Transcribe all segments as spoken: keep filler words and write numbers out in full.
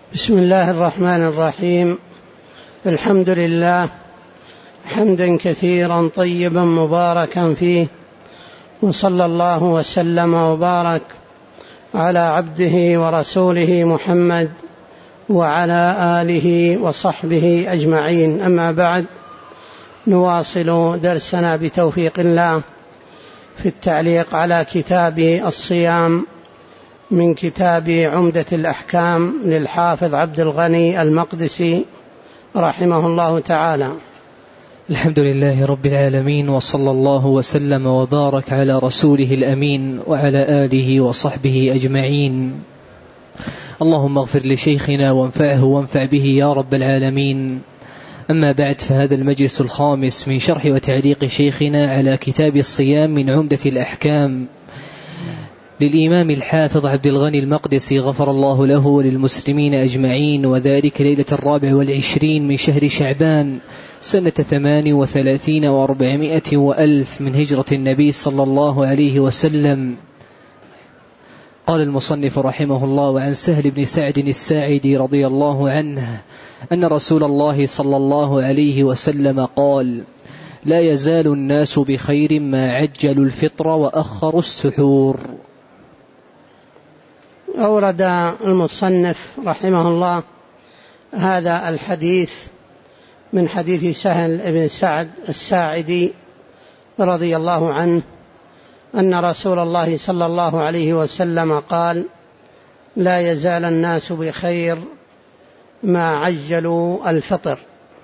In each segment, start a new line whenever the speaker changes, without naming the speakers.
بسم الله الرحمن الرحيم. الحمد لله حمدا كثيرا طيبا مباركا فيه، وصلى الله وسلم وبارك على عبده ورسوله محمد وعلى آله وصحبه أجمعين. أما بعد، نواصل درسنا بتوفيق الله في التعليق على كتاب الصيام من كتاب عمدة الأحكام للحافظ عبد الغني المقدسي رحمه الله تعالى.
الحمد لله رب العالمين، وصلى الله وسلم وبارك على رسوله الأمين وعلى آله وصحبه أجمعين. اللهم اغفر لشيخنا وانفعه وانفع به يا رب العالمين. أما بعد، فهذا المجلس الخامس من شرح وتعليق شيخنا على كتاب الصيام من عمدة الأحكام للإمام الحافظ عبد الغني المقدسي غفر الله له وللمسلمين أجمعين، وذلك ليلة الرابع والعشرين من شهر شعبان سنة ثمان وثلاثين وأربعمائة وألف من هجرة النبي صلى الله عليه وسلم. قال المصنف رحمه الله: وعن سهل بن سعد الساعدي رضي الله عنه أن رسول الله صلى الله عليه وسلم قال: لا يزال الناس بخير ما عجلوا الفطر وأخروا السحور.
أورد المصنف رحمه الله هذا الحديث من حديث سهل بن سعد الساعدي رضي الله عنه أن رسول الله صلى الله عليه وسلم قال: لا يزال الناس بخير ما عجلوا الفطر.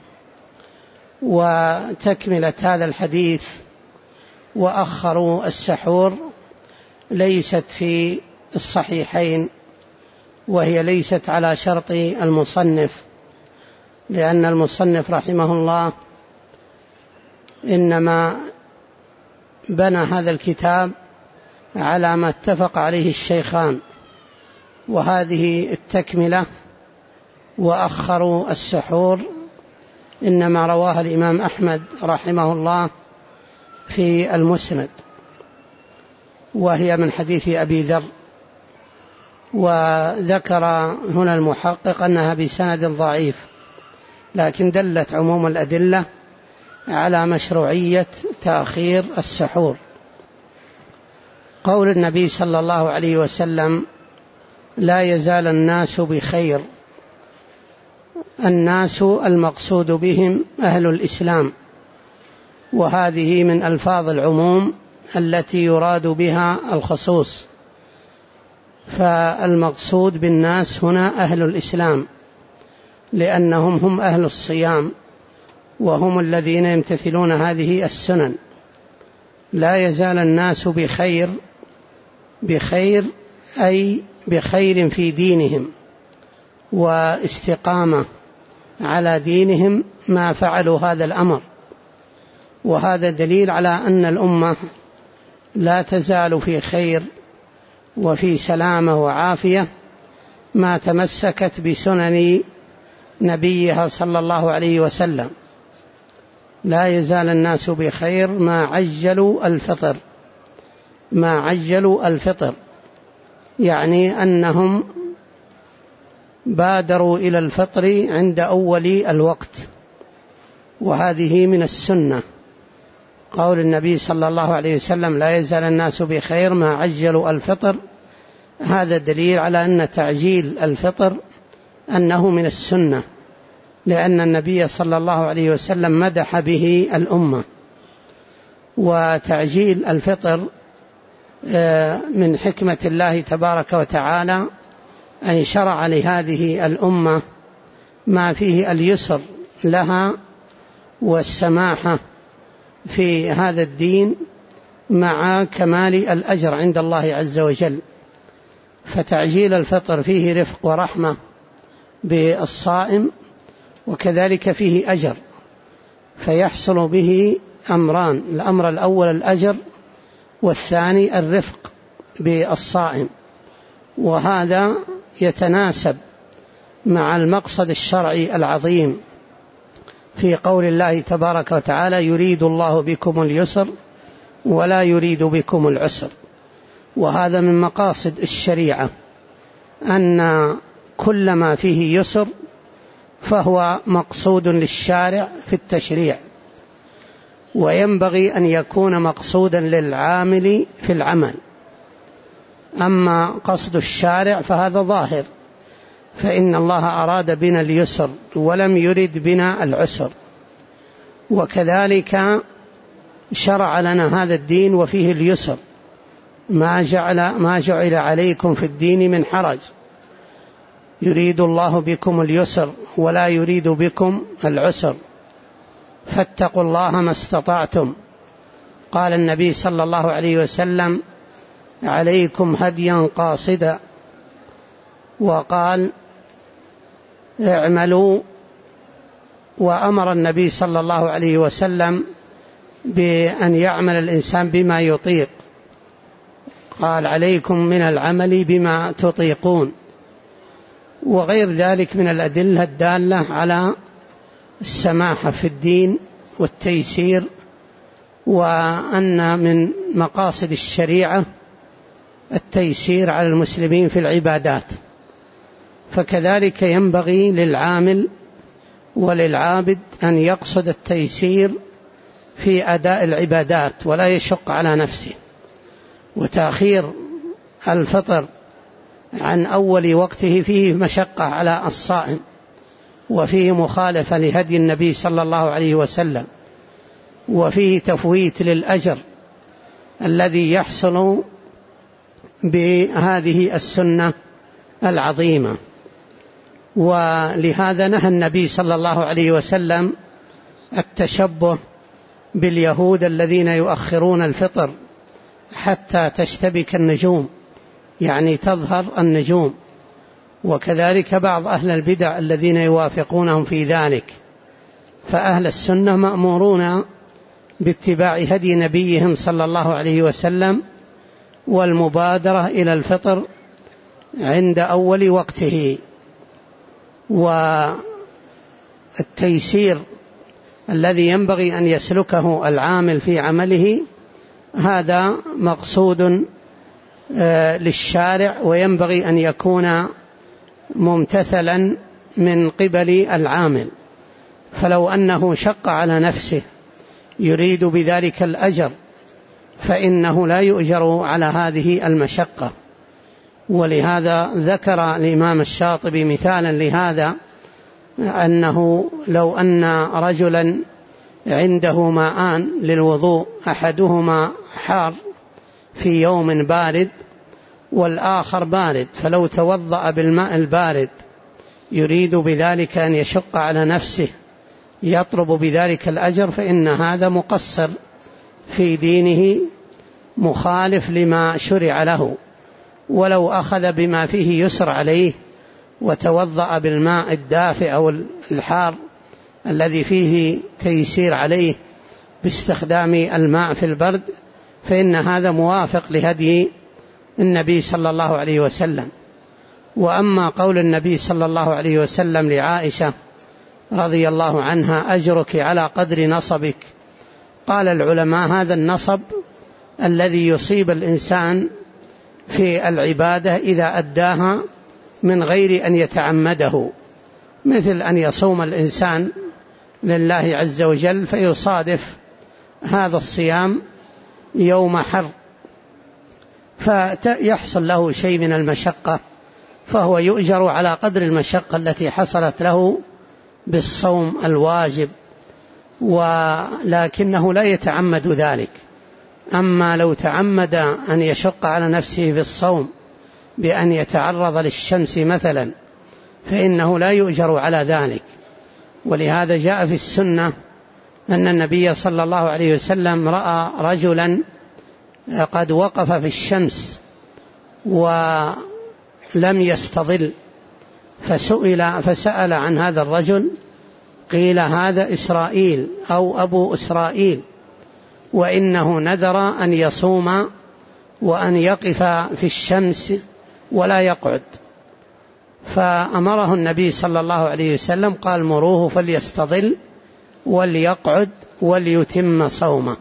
وتكملة هذا الحديث وأخروا السحور ليست في الصحيحين، وهي ليست على شرط المصنف، لأن المصنف رحمه الله إنما بنى هذا الكتاب على ما اتفق عليه الشيخان، وهذه التكملة وأخروا السحور إنما رواها الإمام أحمد رحمه الله في المسند، وهي من حديث أبي ذر. وذكر هنا المحقق أنها بسند ضعيف، لكن دلت عموم الأدلة على مشروعية تأخير السحور. قول النبي صلى الله عليه وسلم: لا يزال الناس بخير، الناس المقصود بهم أهل الإسلام، وهذه من ألفاظ العموم التي يراد بها الخصوص، فالمقصود بالناس هنا أهل الإسلام، لأنهم هم أهل الصيام وهم الذين يمتثلون هذه السنن. لا يزال الناس بخير، بخير أي بخير في دينهم واستقامة على دينهم ما فعلوا هذا الأمر، وهذا دليل على أن الأمة لا تزال في خير وفي سلامة وعافية ما تمسكت بسنن نبيها صلى الله عليه وسلم. لا يزال الناس بخير ما عجلوا الفطر، ما عجلوا الفطر يعني أنهم بادروا إلى الفطر عند أول الوقت، وهذه من السنة. قول النبي صلى الله عليه وسلم: لا يزال الناس بخير ما عجلوا الفطر، هذا دليل على أن تعجيل الفطر أنه من السنة، لأن النبي صلى الله عليه وسلم مدح به الأمة. وتعجيل الفطر من حكمة الله تبارك وتعالى أن شرع لهذه الأمة ما فيه اليسر لها والسماحة في هذا الدين مع كمال الأجر عند الله عز وجل. فتعجيل الفطر فيه رفق ورحمة بالصائم، وكذلك فيه أجر، فيحصل به أمران: الأمر الأول الأجر، والثاني الرفق بالصائم، وهذا يتناسب مع المقصد الشرعي العظيم في قول الله تبارك وتعالى: يريد الله بكم اليسر ولا يريد بكم العسر. وهذا من مقاصد الشريعة، أن كل ما فيه يسر فهو مقصود للشارع في التشريع، وينبغي أن يكون مقصودا للعامل في العمل. أما قصد الشارع فهذا ظاهر، فإن الله أراد بنا اليسر ولم يرد بنا العسر، وكذلك شرع لنا هذا الدين وفيه اليسر، ما جعل, ما جعل عليكم في الدين من حرج، يريد الله بكم اليسر ولا يريد بكم العسر، فاتقوا الله ما استطعتم. قال النبي صلى الله عليه وسلم: عليكم هديا قاصدا، وقال: اعملوا. وأمر النبي صلى الله عليه وسلم بأن يعمل الإنسان بما يطيق، قال: عليكم من العمل بما تطيقون، وغير ذلك من الأدلة الدالة على السماحة في الدين والتيسير، وأن من مقاصد الشريعة التيسير على المسلمين في العبادات، فكذلك ينبغي للعامل وللعابد أن يقصد التيسير في أداء العبادات ولا يشق على نفسه. وتأخير الفطر عن أول وقته فيه مشقة على الصائم، وفيه مخالفة لهدي النبي صلى الله عليه وسلم، وفيه تفويت للأجر الذي يحصل بهذه السنة العظيمة. ولهذا نهى النبي صلى الله عليه وسلم التشبه باليهود الذين يؤخرون الفطر حتى تشتبك النجوم، يعني تظهر النجوم، وكذلك بعض أهل البدع الذين يوافقونهم في ذلك. فأهل السنة مأمورون باتباع هدي نبيهم صلى الله عليه وسلم والمبادرة إلى الفطر عند أول وقته. والتيسير الذي ينبغي أن يسلكه العامل في عمله هذا مقصود للشارع، وينبغي أن يكون ممتثلا من قبل العامل. فلو أنه شق على نفسه يريد بذلك الأجر فإنه لا يؤجر على هذه المشقة. ولهذا ذكر الإمام الشاطبي مثالا لهذا، أنه لو أن رجلا عنده ماءان للوضوء، أحدهما حار في يوم بارد والآخر بارد، فلو توضأ بالماء البارد يريد بذلك أن يشق على نفسه يطلب بذلك الأجر، فإن هذا مقصر في دينه مخالف لما شرع له. ولو أخذ بما فيه يسر عليه وتوضأ بالماء الدافئ أو الحار الذي فيه تيسير عليه باستخدام الماء في البرد، فإن هذا موافق لهدي النبي صلى الله عليه وسلم. وأما قول النبي صلى الله عليه وسلم لعائشة رضي الله عنها: أجرك على قدر نصبك، قال العلماء هذا النصب الذي يصيب الإنسان في العبادة إذا أداها من غير أن يتعمده، مثل أن يصوم الإنسان لله عز وجل فيصادف هذا الصيام يوم حر فيحصل له شيء من المشقة، فهو يؤجر على قدر المشقة التي حصلت له بالصوم الواجب، ولكنه لا يتعمد ذلك. أما لو تعمد أن يشق على نفسه بالصوم بأن يتعرض للشمس مثلا فإنه لا يؤجر على ذلك. ولهذا جاء في السنة أن النبي صلى الله عليه وسلم رأى رجلا قد وقف في الشمس ولم يستظل، فسئل فسأل عن هذا الرجل، قيل: هذا إسرائيل أو أبو إسرائيل، وإنه نذر أن يصوم وأن يقف في الشمس ولا يقعد. فأمره النبي صلى الله عليه وسلم قال: مروه فليستظل وليقعد وليتم صومه.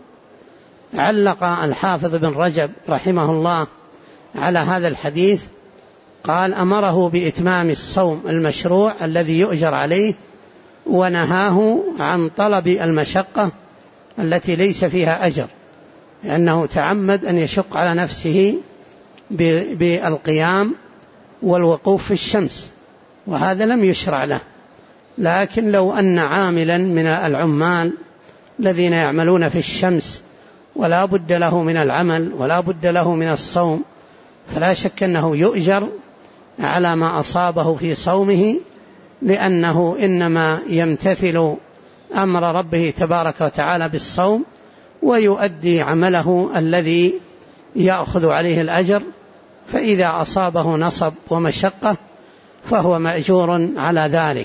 علق الحافظ بن رجب رحمه الله على هذا الحديث قال أمره بإتمام الصوم المشروع الذي يؤجر عليه، ونهاه عن طلب المشقة التي ليس فيها أجر، لأنه تعمد أن يشق على نفسه بالقيام والوقوف في الشمس، وهذا لم يشرع له. لكن لو أن عاملا من العمال الذين يعملون في الشمس ولا بد له من العمل ولا بد له من الصوم، فلا شك أنه يؤجر على ما أصابه في صومه، لأنه إنما يمتثل أمر ربه تبارك وتعالى بالصوم ويؤدي عمله الذي يأخذ عليه الأجر، فإذا أصابه نصب ومشقة فهو مأجور على ذلك.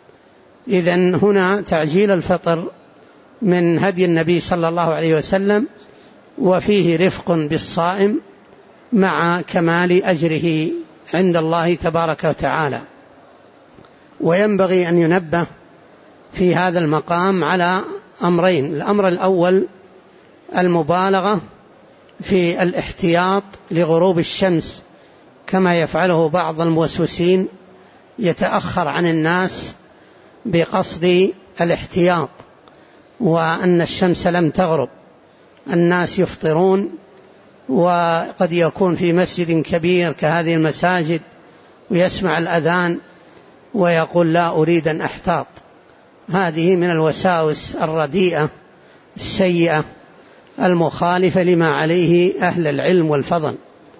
إذن هنا تعجيل الفطر من هدي النبي صلى الله عليه وسلم، وفيه رفق بالصائم مع كمال أجره عند الله تبارك وتعالى. وينبغي أن ينبه في هذا المقام على أمرين: الأمر الأول المبالغة في الاحتياط لغروب الشمس، كما يفعله بعض الموسوسين، يتأخر عن الناس بقصد الاحتياط، وأن الشمس لم تغرب، الناس يفطرون، وقد يكون في مسجد كبير كهذه المساجد ويسمع الأذان ويقول لا أريد أن أحتاط. هذه من الوساوس الرديئة السيئة المخالفة لما عليه أهل العلم والفضل،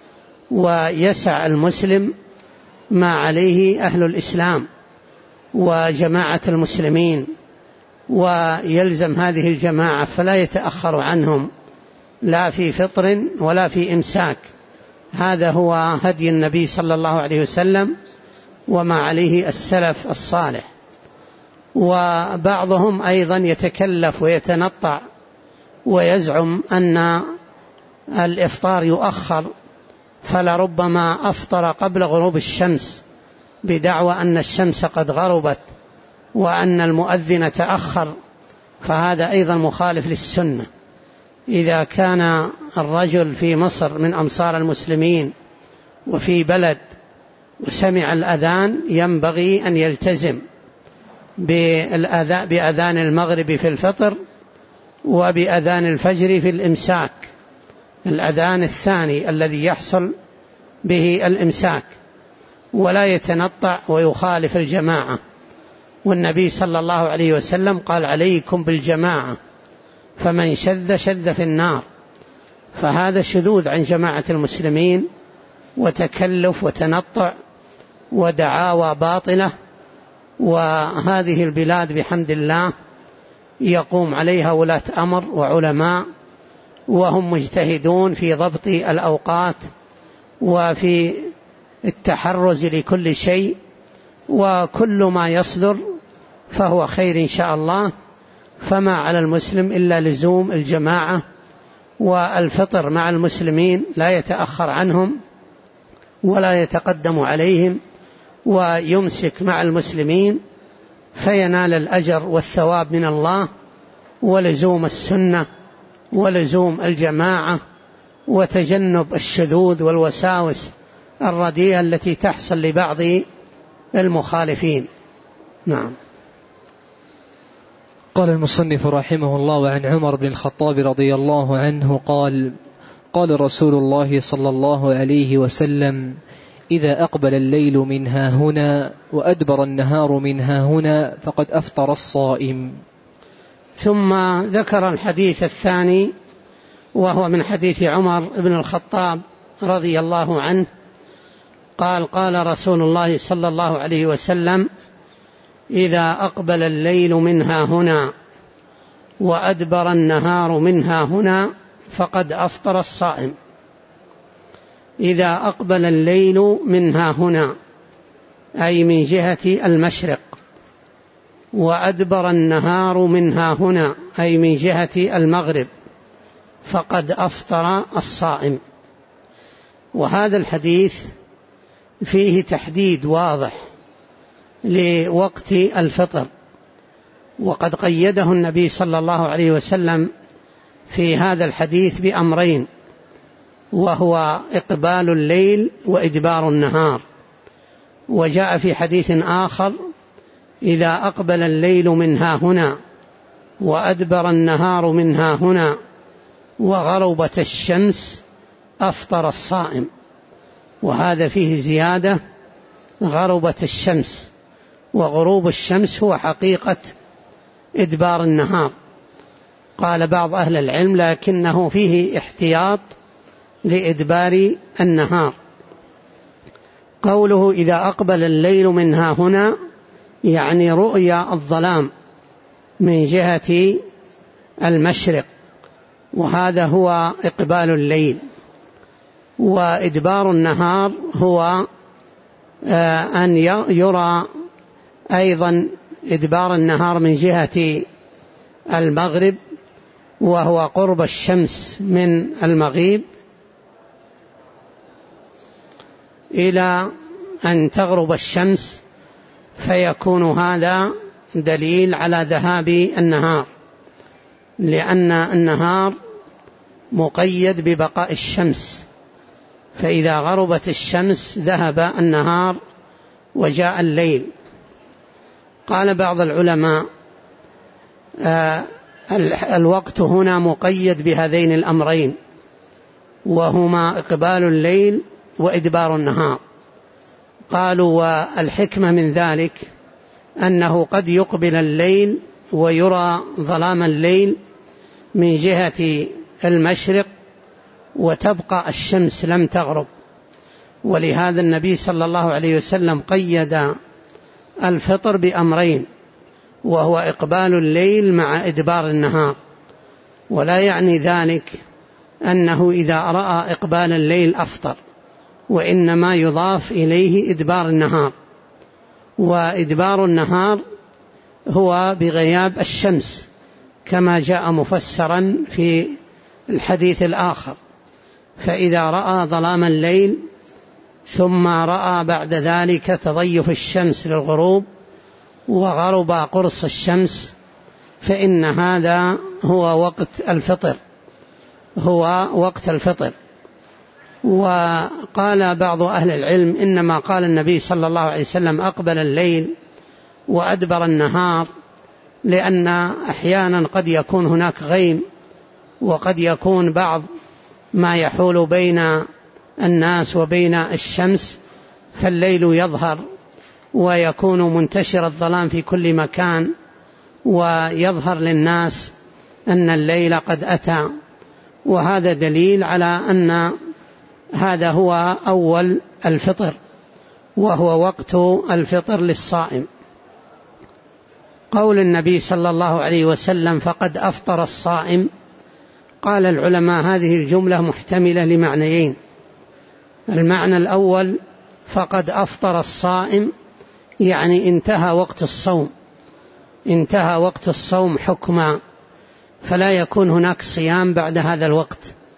ويسع المسلم ما عليه أهل الإسلام وجماعة المسلمين، ويلزم هذه الجماعة فلا يتأخر عنهم لا في فطر ولا في إمساك. هذا هو هدي النبي صلى الله عليه وسلم وما عليه السلف الصالح. وبعضهم أيضا يتكلف ويتنطع ويزعم أن الإفطار يؤخر، فلربما أفطر قبل غروب الشمس بدعوى أن الشمس قد غربت وأن المؤذن تأخر، فهذا أيضا مخالف للسنة. إذا كان الرجل في مصر من أمصار المسلمين وفي بلد وسمع الأذان، ينبغي أن يلتزم بأذان المغرب في الفطر وبأذان الفجر في الإمساك، الأذان الثاني الذي يحصل به الإمساك، ولا يتنطع ويخالف الجماعة. والنبي صلى الله عليه وسلم قال عليكم بالجماعة، فمن شذ شذ في النار. فهذا شذوذ عن جماعة المسلمين وتكلف وتنطع ودعاوى باطلة. وهذه البلاد بحمد الله يقوم عليها ولاة أمر وعلماء، وهم مجتهدون في ضبط الأوقات وفي التحرز لكل شيء، وكل ما يصدر فهو خير إن شاء الله. فما على المسلم إلا لزوم الجماعة والفطر مع المسلمين، لا يتأخر عنهم ولا يتقدم عليهم، ويمسك مع المسلمين فينال الأجر والثواب من الله، ولزوم السنة ولزوم الجماعة وتجنب الشذوذ والوساوس الرديئة التي تحصل لبعض المخالفين. نعم.
قال المصنف رحمه الله: وعن عمر بن الخطاب رضي الله عنه قال: قال رسول الله صلى الله عليه وسلم: إذا أقبل الليل من ها هنا وأدبر النهار من ها هنا فقد أفطر الصائم.
ثم ذكر الحديث الثاني، وهو من حديث عمر بن الخطاب رضي الله عنه قال: قال رسول الله صلى الله عليه وسلم: إذا أقبل الليل من ها هنا وأدبر النهار من ها هنا فقد أفطر الصائم. إذا أقبل الليل من ها هنا أي من جهة المشرق، وأدبر النهار من ها هنا أي من جهة المغرب، فقد أفطر الصائم. وهذا الحديث فيه تحديد واضح لوقت الفطر، وقد قيده النبي صلى الله عليه وسلم في هذا الحديث بأمرين، وهو إقبال الليل وإدبار النهار. وجاء في حديث آخر: إذا أقبل الليل من ها هنا وأدبر النهار من ها هنا وغربت الشمس أفطر الصائم. وهذا فيه زيادة: غربت الشمس، وغروب الشمس هو حقيقة إدبار النهار. قال بعض أهل العلم: لكنه فيه احتياط لإدبار النهار. قوله إذا أقبل الليل من ها هنا يعني رؤيا الظلام من جهة المشرق، وهذا هو إقبال الليل. وإدبار النهار هو أن يرى أيضا إدبار النهار من جهة المغرب، وهو قرب الشمس من المغيب إلى أن تغرب الشمس، فيكون هذا دليل على ذهاب النهار، لأن النهار مقيد ببقاء الشمس، فإذا غربت الشمس ذهب النهار وجاء الليل. قال بعض العلماء: آه الوقت هنا مقيد بهذين الأمرين، وهما إقبال الليل وإدبار النهار. قالوا: والحكمة من ذلك أنه قد يقبل الليل ويرى ظلام الليل من جهة المشرق وتبقى الشمس لم تغرب، ولهذا النبي صلى الله عليه وسلم قيد الفطر بأمرين، وهو إقبال الليل مع إدبار النهار. ولا يعني ذلك أنه إذا رأى إقبال الليل أفطر، وإنما يضاف إليه إدبار النهار. وإدبار النهار هو بغياب الشمس كما جاء مفسرا في الحديث الآخر. فإذا رأى ظلام الليل ثم رأى بعد ذلك تضيف الشمس للغروب وغرب قرص الشمس، فإن هذا هو وقت الفطر، هو وقت الفطر. وقال بعض أهل العلم: إنما قال النبي صلى الله عليه وسلم أقبل الليل وأدبر النهار لأن أحيانا قد يكون هناك غيم، وقد يكون بعض ما يحول بين الناس وبين الشمس، فالليل يظهر ويكون منتشر الظلام في كل مكان، ويظهر للناس أن الليل قد أتى. وهذا دليل على أن هذا هو أول الفطر، وهو وقت الفطر للصائم. قول النبي صلى الله عليه وسلم: فقد أفطر الصائم. قال العلماء: هذه الجملة محتملة لمعنيين. المعنى الأول: فقد أفطر الصائم يعني انتهى وقت الصوم، انتهى وقت الصوم حكما، فلا يكون هناك صيام بعد هذا الوقت.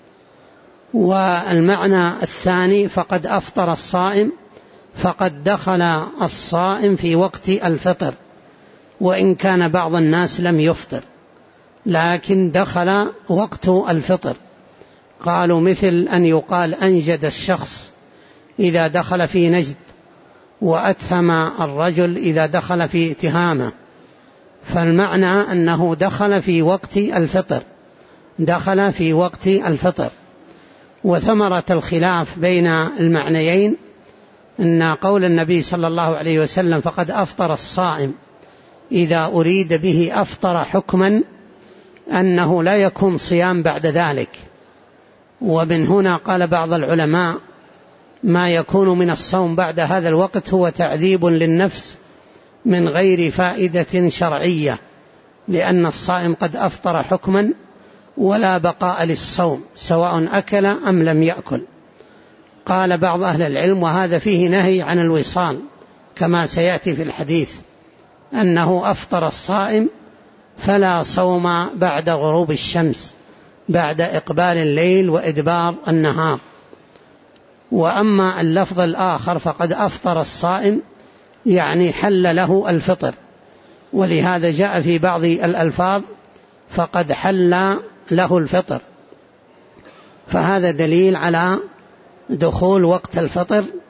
والمعنى الثاني: فقد أفطر الصائم فقد دخل الصائم في وقت الفطر، وإن كان بعض الناس لم يفطر لكن دخل وقت الفطر. قالوا: مثل أن يقال أنجد الشخص إذا دخل في نجد، وأتهم الرجل إذا دخل في اتهامه. فالمعنى أنه دخل في وقت الفطر، دخل في وقت الفطر. وثمرة الخلاف بين المعنيين أن قول النبي صلى الله عليه وسلم فقد أفطر الصائم إذا أريد به أفطر حكما أنه لا يكون صيام بعد ذلك. ومن هنا قال بعض العلماء: ما يكون من الصوم بعد هذا الوقت هو تعذيب للنفس من غير فائدة شرعية، لأن الصائم قد أفطر حكما ولا بقاء للصوم سواء أكل أم لم يأكل. قال بعض أهل العلم: وهذا فيه نهي عن الوصال كما سيأتي في الحديث، أنه أفطر الصائم فلا صوم بعد غروب الشمس، بعد إقبال الليل وإدبار النهار. وأما اللفظ الآخر فقد أفطر الصائم يعني حل له الفطر، ولهذا جاء في بعض الألفاظ فقد حل له الفطر، فهذا دليل على دخول وقت الفطر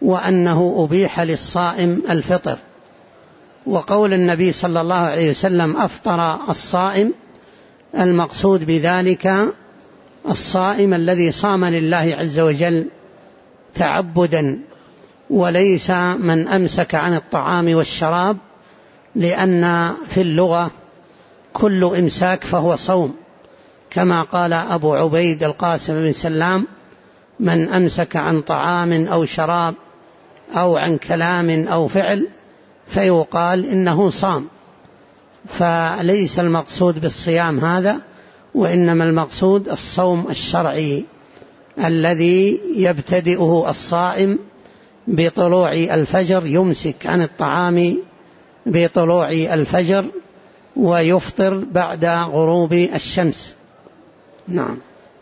وأنه أبيح للصائم الفطر. وقول النبي صلى الله عليه وسلم أفطر الصائم، المقصود بذلك الصائم الذي صام لله عز وجل تعبدا، وليس من أمسك عن الطعام والشراب، لأن في اللغة كل إمساك فهو صوم، كما قال أبو عبيد القاسم بن سلام: من أمسك عن طعام أو شراب أو عن كلام أو فعل فيقال إنه صام. فليس المقصود بالصيام هذا، وإنما المقصود الصوم الشرعي الذي يبتدئه الصائم بطلوع الفجر، يمسك عن الطعام بطلوع الفجر ويفطر بعد غروب الشمس. نعم.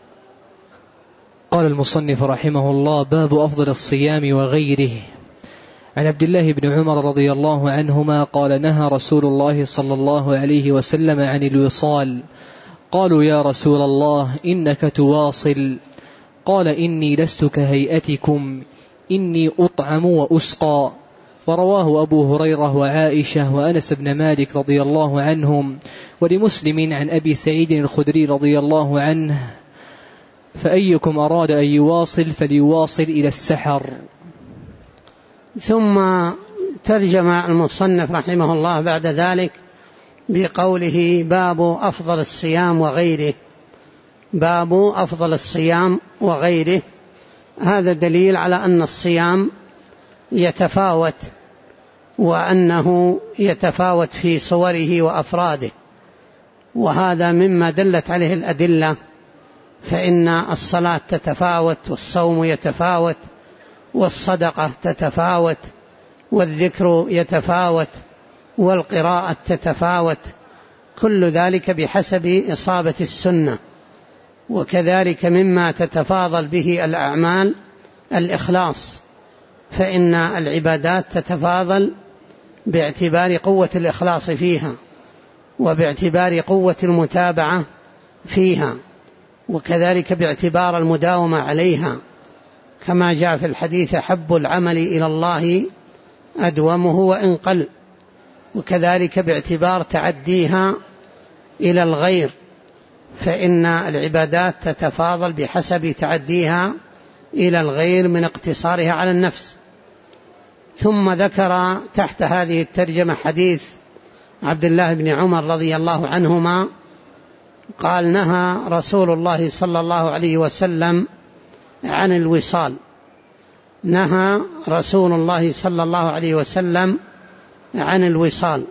قال المصنف رحمه الله: باب أفضل الصيام وغيره. عن عبد الله بن عمر رضي الله عنهما قال: نهى رسول الله صلى الله عليه وسلم عن الوصال. قالوا: يا رسول الله إنك تواصل. قال: إني لست كهيئتكم، إني أطعم وأسقى. ورواه أبو هريرة وعائشة وأنس بن مالك رضي الله عنهم، ولمسلم عن أبي سعيد الخدري رضي الله عنه: فأيكم أراد أن يواصل فليواصل إلى السحر.
ثم ترجم المصنف رحمه الله بعد ذلك بقوله: باب أفضل الصيام وغيره. باب أفضل الصيام وغيره، هذا دليل على أن الصيام يتفاوت، وأنه يتفاوت في صوره وأفراده، وهذا مما دلت عليه الأدلة. فإن الصلاة تتفاوت، والصوم يتفاوت، والصدقة تتفاوت، والذكر يتفاوت، والقراءة تتفاوت، كل ذلك بحسب إصابة السنة. وكذلك مما تتفاضل به الأعمال الإخلاص، فإن العبادات تتفاضل باعتبار قوة الإخلاص فيها، وباعتبار قوة المتابعة فيها، وكذلك باعتبار المداومة عليها، كما جاء في الحديث: حب العمل إلى الله أدومه وإن قل. وكذلك باعتبار تعديها إلى الغير، فإن العبادات تتفاضل بحسب تعديها إلى الغير من اقتصارها على النفس. ثم ذكر تحت هذه الترجمة حديث عبد الله بن عمر رضي الله عنهما قال: نهى رسول الله صلى الله عليه وسلم عن الوصال. نهى رسول الله صلى الله عليه وسلم عن الوصال.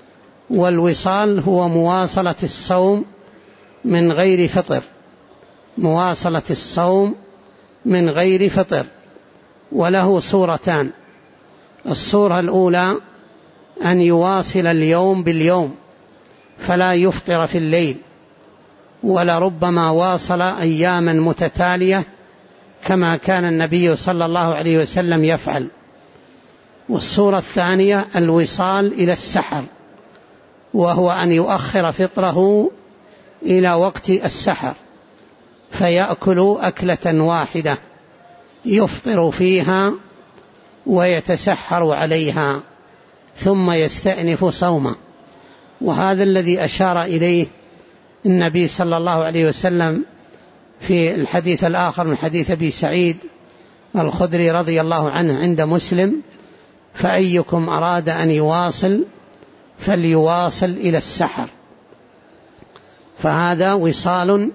والوصال هو مواصلة الصوم من غير فطر، مواصلة الصوم من غير فطر. وله صورتان: الصورة الأولى أن يواصل اليوم باليوم فلا يفطر في الليل، ولربما واصل أياما متتالية كما كان النبي صلى الله عليه وسلم يفعل. والصورة الثانية الوصال إلى السحر، وهو أن يؤخر فطره إلى وقت السحر فيأكل أكلة واحدة يفطر فيها ويتسحر عليها ثم يستأنف صومه. وهذا الذي أشار إليه النبي صلى الله عليه وسلم في الحديث الآخر من حديث أبي سعيد الخدري رضي الله عنه عند مسلم: فأيكم أراد أن يواصل فليواصل إلى السحر. فهذا وصال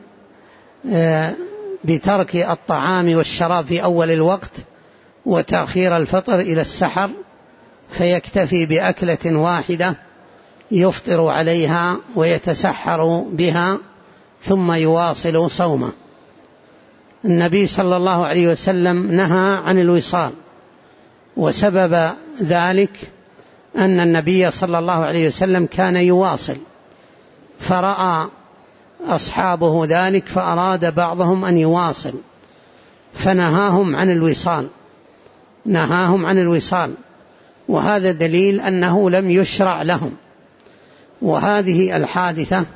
بترك الطعام والشراب في أول الوقت وتأخير الفطر إلى السحر، فيكتفي بأكلة واحدة يفطر عليها ويتسحر بها ثم يواصل صومه. النبي صلى الله عليه وسلم نهى عن الوصال، وسبب ذلك أن النبي صلى الله عليه وسلم كان يواصل، فرأى أصحابه ذلك فأراد بعضهم أن يواصل فنهاهم عن الوصال، نهاهم عن الوصال، وهذا دليل أنه لم يشرع لهم. وهذه الحادثة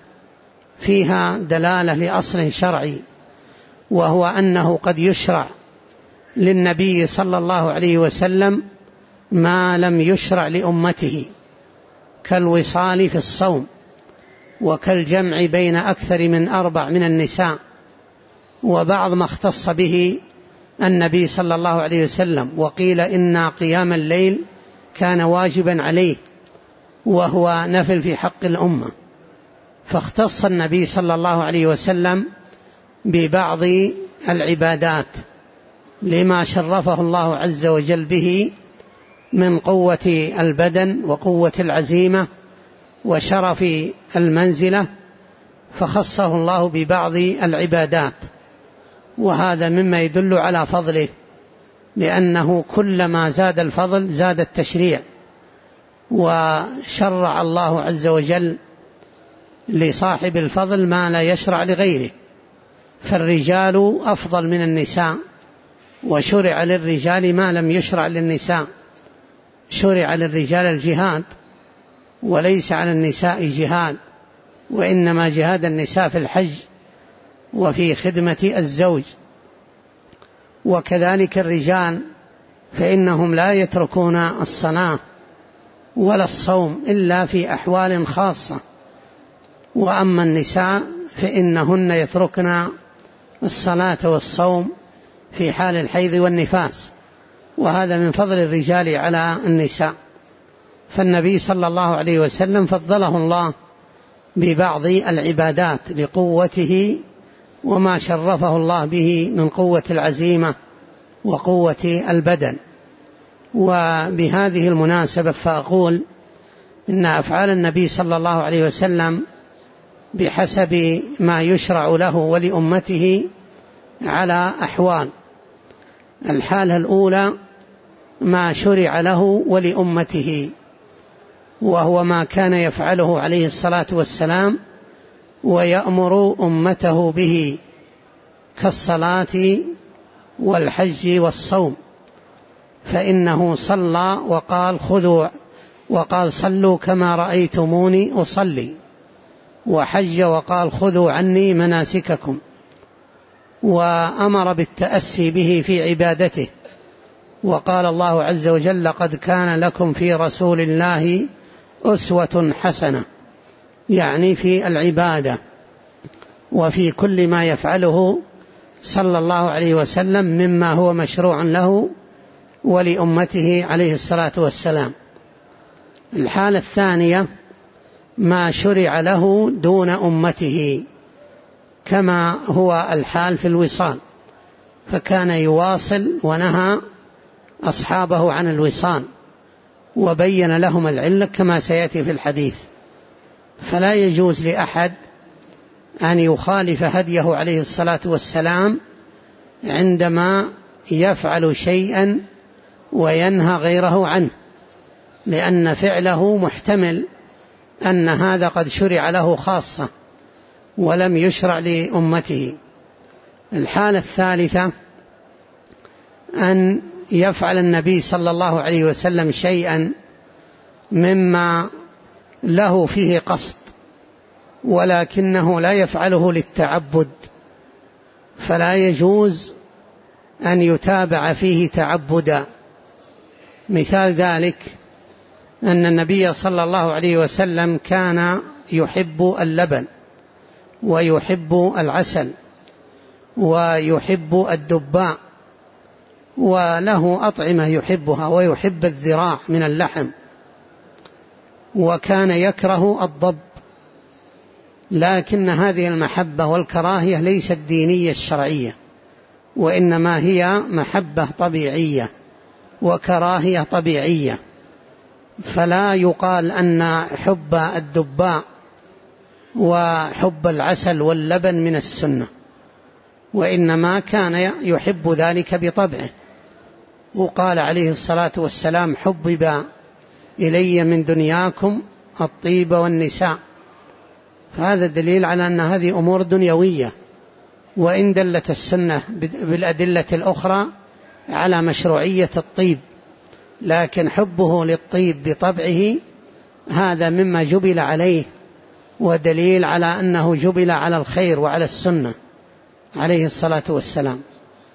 فيها دلالة لأصل شرعي، وهو أنه قد يشرع للنبي صلى الله عليه وسلم ما لم يشرع لأمته، كالوصال في الصوم، وكالجمع بين أكثر من أربع من النساء، وبعض ما اختص به النبي صلى الله عليه وسلم. وقيل إن قيام الليل كان واجبا عليه وهو نفل في حق الأمة، فاختص النبي صلى الله عليه وسلم ببعض العبادات لما شرفه الله عز وجل به من قوة البدن وقوة العزيمة وشرف المنزلة، فخصه الله ببعض العبادات، وهذا مما يدل على فضله، لأنه كلما زاد الفضل زاد التشريع، وشرع الله عز وجل لصاحب الفضل ما لا يشرع لغيره. فالرجال أفضل من النساء، وشرع للرجال ما لم يشرع للنساء. شرع للرجال الجهاد وليس على النساء جهاد، وإنما جهاد النساء في الحج وفي خدمة الزوج. وكذلك الرجال فإنهم لا يتركون الصلاة ولا الصوم إلا في أحوال خاصة، وأما النساء فإنهن يتركن الصلاة والصوم في حال الحيض والنفاس، وهذا من فضل الرجال على النساء. فالنبي صلى الله عليه وسلم فضله الله ببعض العبادات لقوته وما شرفه الله به من قوة العزيمة وقوة البدن. وبهذه المناسبة فأقول إن أفعال النبي صلى الله عليه وسلم بحسب ما يشرع له ولأمته على أحوال. الحالة الأولى ما شرع له ولأمته، وهو ما كان يفعله عليه الصلاة والسلام ويأمر أمته به، كالصلاة والحج والصوم، فإنه صلى وقال خذوا وقال صلوا كما رأيتموني أصلي، وحج وقال خذوا عني مناسككم، وأمر بالتأسي به في عبادته، وقال الله عز وجل لقد كان لكم في رسول الله أسوة حسنة، يعني في العبادة وفي كل ما يفعله صلى الله عليه وسلم مما هو مشروع له ولأمته عليه الصلاة والسلام. الحالة الثانية ما شرع له دون أمته، كما هو الحال في الوصال، فكان يواصل ونهى أصحابه عن الوصال وبين لهم العلة كما سيأتي في الحديث. فلا يجوز لأحد أن يخالف هديه عليه الصلاة والسلام عندما يفعل شيئا وينهى غيره عنه، لأن فعله محتمل أن هذا قد شرع له خاصة ولم يشرع لأمته. الحالة الثالثة أن يفعل النبي صلى الله عليه وسلم شيئا مما له فيه قصد ولكنه لا يفعله للتعبد، فلا يجوز أن يتابع فيه تعبدا. مثال ذلك أن النبي صلى الله عليه وسلم كان يحب اللبن ويحب العسل ويحب الدباء، وله أطعمة يحبها، ويحب الذراع من اللحم، وكان يكره الضب. لكن هذه المحبة والكراهية ليست دينية الشرعية، وإنما هي محبة طبيعية وكراهية طبيعية، فلا يقال أن حب الدباء وحب العسل واللبن من السنة، وإنما كان يحب ذلك بطبعه. وقال عليه الصلاة والسلام حبب إلي من دنياكم الطيب والنساء، فهذا دليل على أن هذه أمور دنيوية، وإن دلت السنة بالأدلة الأخرى على مشروعية الطيب، لكن حبه للطيب بطبعه هذا مما جبل عليه، ودليل على أنه جبل على الخير وعلى السنة عليه الصلاة والسلام.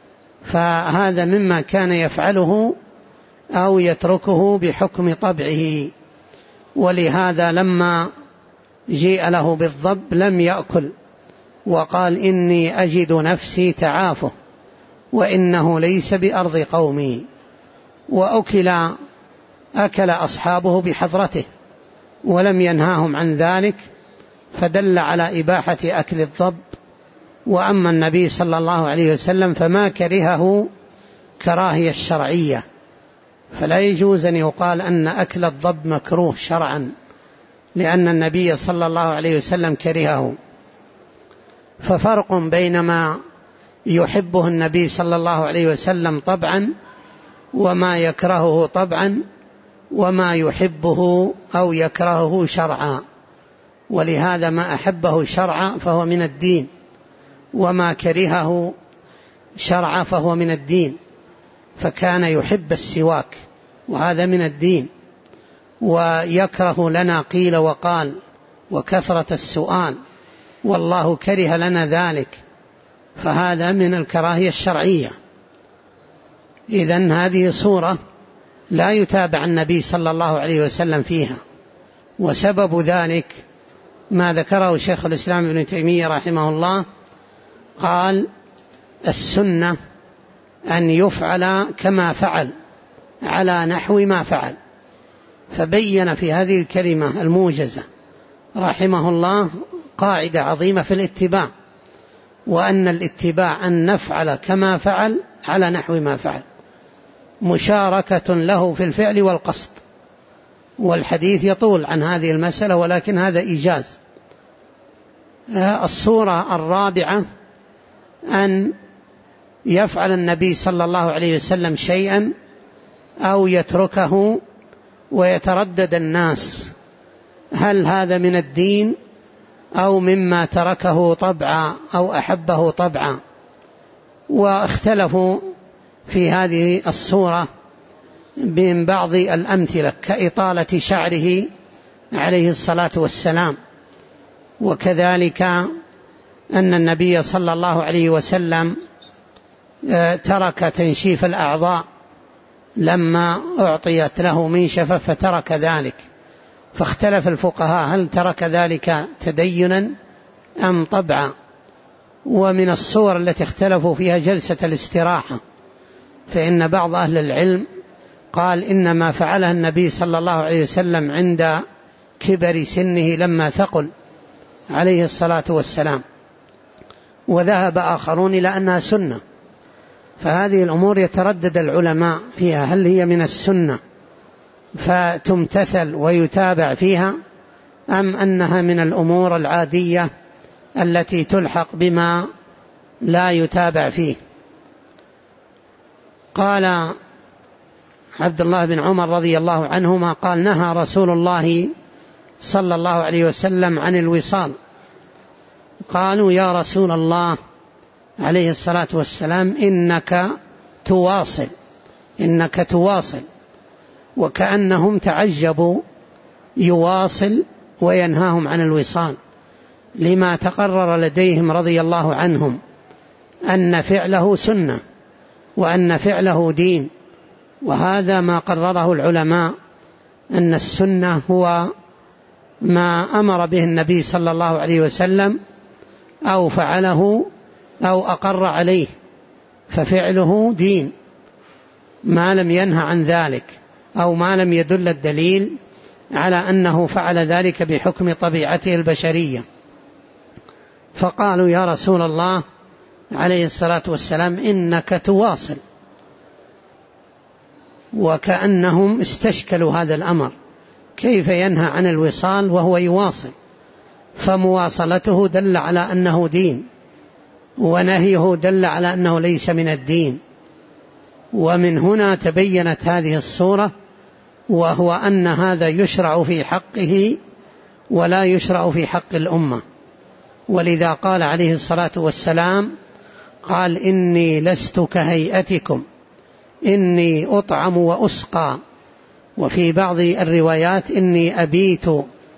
فهذا مما كان يفعله أو يتركه بحكم طبعه. ولهذا لما جيء له بالضب لم يأكل، وقال إني أجد نفسي تعافه وإنه ليس بأرض قومي. وأكل أكل أصحابه بحضرته ولم ينهاهم عن ذلك، فدل على إباحة أكل الضب. وأما النبي صلى الله عليه وسلم فما كرهه كراهية الشرعية، فلا يجوز أن يقال أن أكل الضب مكروه شرعا، لأن النبي صلى الله عليه وسلم كرهه. ففرق بين ما يحبه النبي صلى الله عليه وسلم طبعا وما يكرهه طبعا وما يحبه أو يكرهه شرعا. ولهذا ما أحبه شرعا فهو من الدين، وما كرهه شرعا فهو من الدين. فكان يحب السواك وهذا من الدين، ويكره لنا قيل وقال وكثرة السؤال، والله كره لنا ذلك، فهذا من الكراهية الشرعية. إذن هذه صورة لا يتابع النبي صلى الله عليه وسلم فيها. وسبب ذلك ما ذكره شيخ الإسلام ابن تيمية رحمه الله، قال السنة أن يفعل كما فعل على نحو ما فعل. فبين في هذه الكلمة الموجزة رحمه الله قاعدة عظيمة في الاتباع، وأن الاتباع أن نفعل كما فعل على نحو ما فعل، مشاركة له في الفعل والقصد. والحديث يطول عن هذه المسألة، ولكن هذا إيجاز. الصورة الرابعة أن يفعل النبي صلى الله عليه وسلم شيئا أو يتركه ويتردد الناس هل هذا من الدين أو مما تركه طبعا أو أحبه طبعا. واختلفوا في هذه الصورة من بعض الأمثلة كإطالة شعره عليه الصلاة والسلام، وكذلك أن النبي صلى الله عليه وسلم ترك تنشيف الأعضاء لما أعطيت له منشفة فترك ذلك. فاختلف الفقهاء هل ترك ذلك تدينا أم طبعا. ومن الصور التي اختلفوا فيها جلسة الاستراحة، فإن بعض أهل العلم قال إنما فعلها النبي صلى الله عليه وسلم عند كبر سنه لما ثقل عليه الصلاة والسلام، وذهب آخرون إلى أنها سنة. فهذه الأمور يتردد العلماء فيها، هل هي من السنة فتمتثل ويتابع فيها، أم أنها من الأمور العادية التي تلحق بما لا يتابع فيه. قال عبد الله بن عمر رضي الله عنهما قال نهى رسول الله صلى الله عليه وسلم عن الوصال. قالوا يا رسول الله عليه الصلاة والسلام إنك تواصل إنك تواصل وكأنهم تعجبوا يواصل وينهاهم عن الوصال، لما تقرر لديهم رضي الله عنهم أن فعله سنة وأن فعله دين. وهذا ما قرره العلماء، أن السنة هو ما أمر به النبي صلى الله عليه وسلم أو فعله أو أقر عليه، ففعله دين ما لم ينهى عن ذلك أو ما لم يدل الدليل على أنه فعل ذلك بحكم طبيعته البشرية. فقالوا يا رسول الله عليه الصلاة والسلام إنك تواصل، وكأنهم استشكلوا هذا الأمر، كيف ينهى عن الوصال وهو يواصل؟ فمواصلته دل على أنه دين، ونهيه دل على أنه ليس من الدين. ومن هنا تبينت هذه الصورة، وهو أن هذا يشرع في حقه ولا يشرع في حق الأمة. ولذا قال عليه الصلاة والسلام قال إني لست كهيئتكم إني أطعم وأسقى، وفي بعض الروايات إني أبيت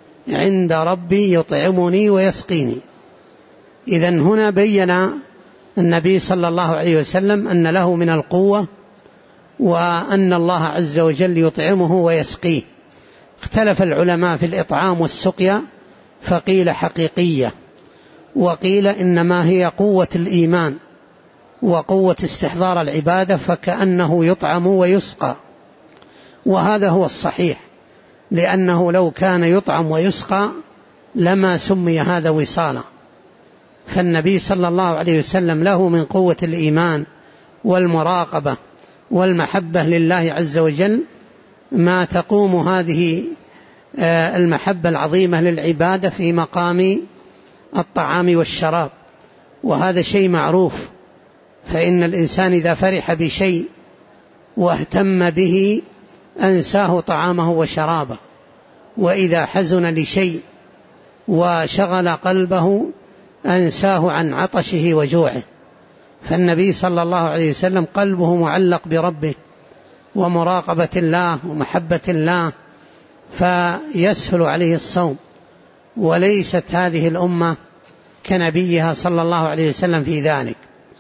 عند ربي يطعمني ويسقيني. إذن هنا بين النبي صلى الله عليه وسلم أن له من القوة وأن الله عز وجل يطعمه ويسقيه. اختلف العلماء في الإطعام والسقيا، فقيل حقيقية، وقيل إنما هي قوة الإيمان وقوة استحضار العبادة، فكأنه يطعم ويسقى. وهذا هو الصحيح، لأنه لو كان يطعم ويسقى لما سمي هذا وصالا. فالنبي صلى الله عليه وسلم له من قوة الإيمان والمراقبة والمحبة لله عز وجل ما تقوم هذه المحبة العظيمة للعبادة في مقام الطعام والشراب، وهذا شيء معروف. فإن الإنسان إذا فرح بشيء واهتم به أنساه طعامه وشرابه، وإذا حزن لشيء وشغل قلبه أنساه عن عطشه وجوعه. فالنبي صلى الله عليه وسلم قلبه معلق بربه ومراقبة الله ومحبة الله، فيسهل عليه الصوم. وليست هذه الأمة كنبيها صلى الله عليه وسلم في ذلك.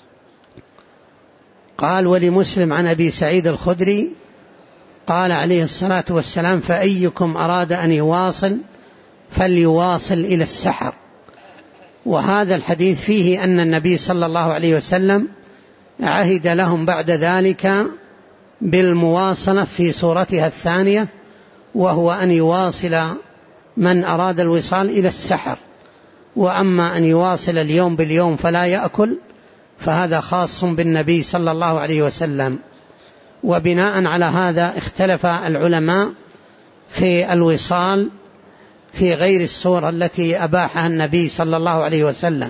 قال: ولمسلم عن أبي سعيد الخدري قال عليه الصلاة والسلام: فأيكم أراد أن يواصل فليواصل إلى السحر. وهذا الحديث فيه أن النبي صلى الله عليه وسلم عهد لهم بعد ذلك بالمواصلة في صورتها الثانية، وهو أن يواصل من أراد الوصال إلى السحر. وأما أن يواصل اليوم باليوم فلا يأكل فهذا خاص بالنبي صلى الله عليه وسلم. وبناء على هذا اختلف العلماء في الوصال في غير الصورة التي أباحها النبي صلى الله عليه وسلم،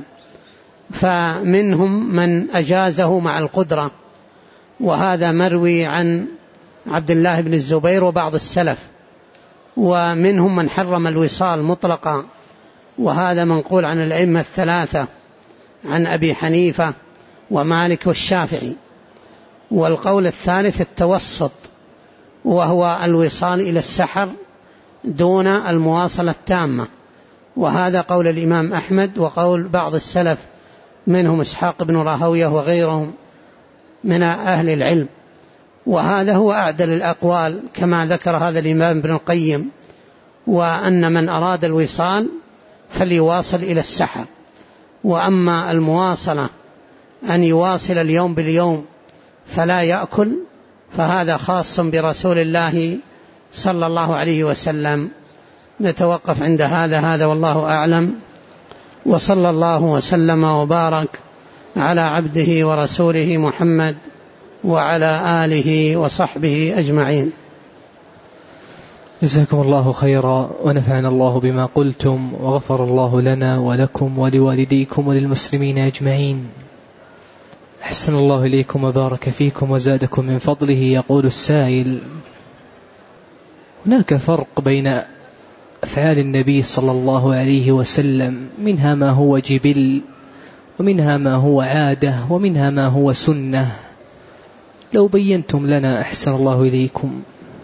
فمنهم من أجازه مع القدرة، وهذا مروي عن عبد الله بن الزبير وبعض السلف. ومنهم من حرم الوصال مطلقا، وهذا منقول عن الأئمة الثلاثة، عن أبي حنيفة ومالك والشافعي. والقول الثالث التوسط، وهو الوصال إلى السحر دون المواصلة التامة، وهذا قول الإمام أحمد وقول بعض السلف منهم إسحاق بن راهويه وغيرهم من أهل العلم. وهذا هو أعدل الأقوال كما ذكر هذا الإمام ابن القيم، وأن من أراد الوصال فليواصل إلى السحر. وأما المواصلة أن يواصل اليوم باليوم فلا يأكل فهذا خاص برسول الله صلى الله عليه وسلم. نتوقف عند هذا هذا والله أعلم، وصلى الله وسلم وبارك على عبده ورسوله محمد وعلى آله وصحبه أجمعين.
جزاكم الله خيرا، ونفعنا الله بما قلتم، وغفر الله لنا ولكم ولوالديكم وللمسلمين أجمعين. أحسن الله إليكم وبارك فيكم وزادكم من فضله. يقول السائل: هناك فرق بين أفعال النبي صلى الله عليه وسلم، منها ما هو جبل، ومنها ما هو عادة، ومنها ما هو سنة، لو بينتم لنا أحسن الله إليكم.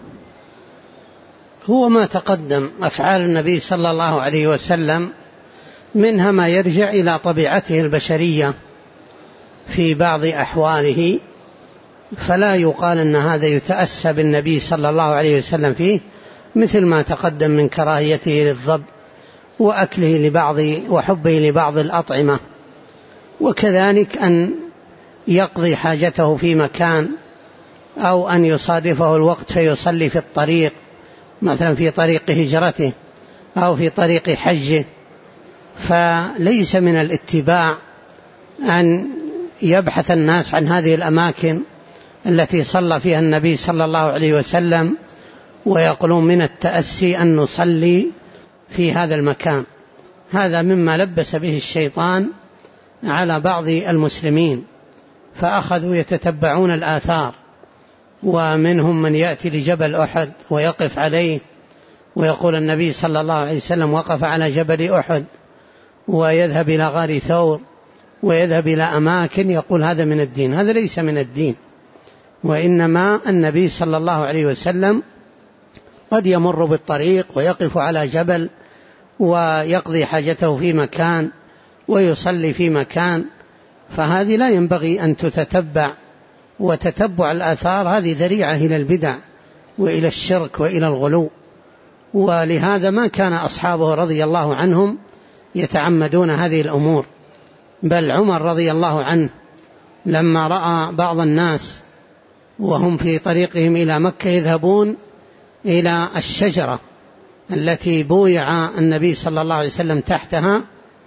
هو ما تقدم أفعال النبي صلى الله عليه وسلم منها ما يرجع إلى طبيعته البشرية في بعض أحواله، فلا يقال أن هذا يتأسى بالنبي صلى الله عليه وسلم فيه، مثل ما تقدم من كراهيته للضب وأكله لبعض وحبه لبعض الأطعمة، وكذلك أن يقضي حاجته في مكان، أو أن يصادفه الوقت فيصلي في الطريق، مثلا في طريق هجرته أو في طريق حجه. فليس من الاتباع أن يبحث الناس عن هذه الأماكن التي صلى فيها النبي صلى الله عليه وسلم ويقولون من التأسي أن نصلي في هذا المكان. هذا مما لبس به الشيطان على بعض المسلمين، فأخذوا يتتبعون الآثار، ومنهم من يأتي لجبل أحد ويقف عليه ويقول النبي صلى الله عليه وسلم وقف على جبل أحد، ويذهب إلى غار ثور ويذهب إلى أماكن يقول هذا من الدين. هذا ليس من الدين، وإنما النبي صلى الله عليه وسلم قد يمر بالطريق ويقف على جبل ويقضي حاجته في مكان ويصلي في مكان، فهذه لا ينبغي أن تتتبع، وتتبع الآثار هذه ذريعة إلى البدع وإلى الشرك وإلى الغلو. ولهذا ما كان أصحابه رضي الله عنهم يتعمدون هذه الأمور، بل عمر رضي الله عنه لما رأى بعض الناس وهم في طريقهم إلى مكة يذهبون إلى الشجرة التي بويع النبي صلى الله عليه وسلم تحتها،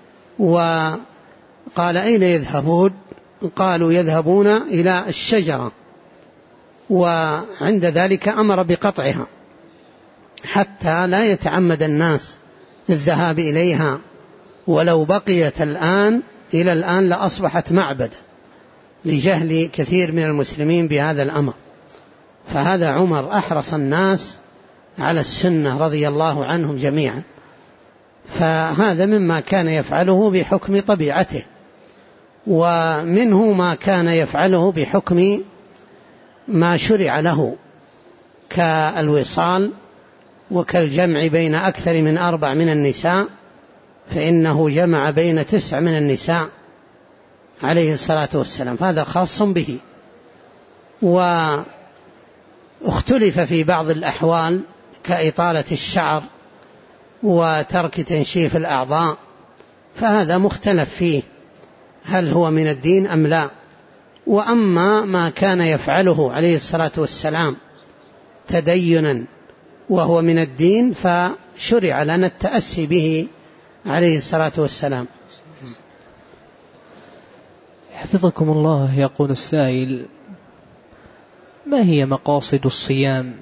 وقال: أين يذهبون؟ قالوا: يذهبون إلى الشجرة. وعند ذلك أمر بقطعها حتى لا يتعمد الناس الذهاب إليها، ولو بقيت الآن إلى الآن لأصبحت معبدا، لجهل كثير من المسلمين بهذا الأمر. فهذا عمر أحرص الناس على السنة رضي الله عنهم جميعا، فهذا مما كان يفعله بحكم طبيعته، ومنه ما كان يفعله بحكم ما شرع له كالوصال وكالجمع بين أكثر من أربع من النساء، فإنه جمع بين تسع من النساء عليه الصلاة والسلام، هذا خاص به. واختلف في بعض الأحوال كإطالة الشعر وترك تنشيف الأعضاء، فهذا مختلف فيه هل هو من الدين أم لا. وأما ما كان يفعله عليه الصلاة والسلام تدينا وهو من الدين فشرع لنا التأسي به عليه الصلاة والسلام.
حفظكم الله، يقول السائل: ما هي مقاصد الصيام؟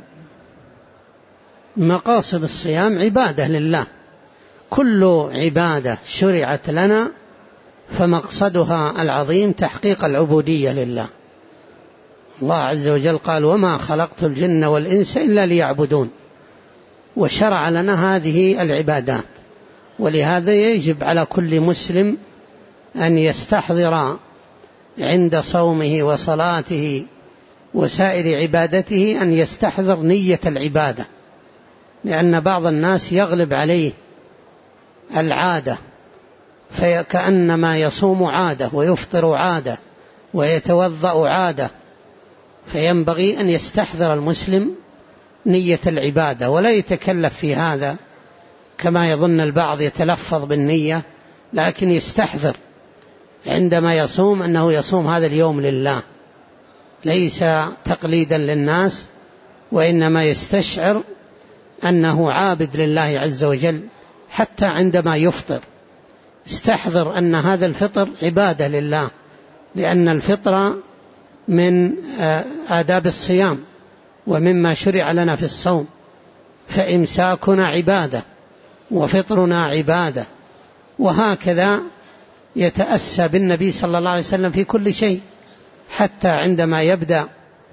مقاصد الصيام عبادة لله، كل عبادة شرعت لنا فمقصدها العظيم تحقيق العبودية لله. الله عز وجل قال: وما خلقت الجن والإنس إلا ليعبدون، وشرع لنا هذه العبادات. ولهذا يجب على كل مسلم أن يستحضر عند صومه وصلاته وسائر عبادته أن يستحضر نية العبادة، لأن بعض الناس يغلب عليه العادة، فكأنما يصوم عادة ويفطر عادة ويتوضأ عادة. فينبغي أن يستحضر المسلم نية العبادة ولا يتكلف في هذا كما يظن البعض، يتلفظ بالنية، لكن يستحضر عندما يصوم أنه يصوم هذا اليوم لله، ليس تقليدا للناس، وإنما يستشعر أنه عابد لله عز وجل. حتى عندما يفطر استحضر أن هذا الفطر عبادة لله، لأن الفطر من آداب الصيام ومما شرع لنا في الصوم، فإمساكنا عبادة وفطرنا عبادة. وهكذا يتأسى بالنبي صلى الله عليه وسلم في كل شيء، حتى عندما يبدأ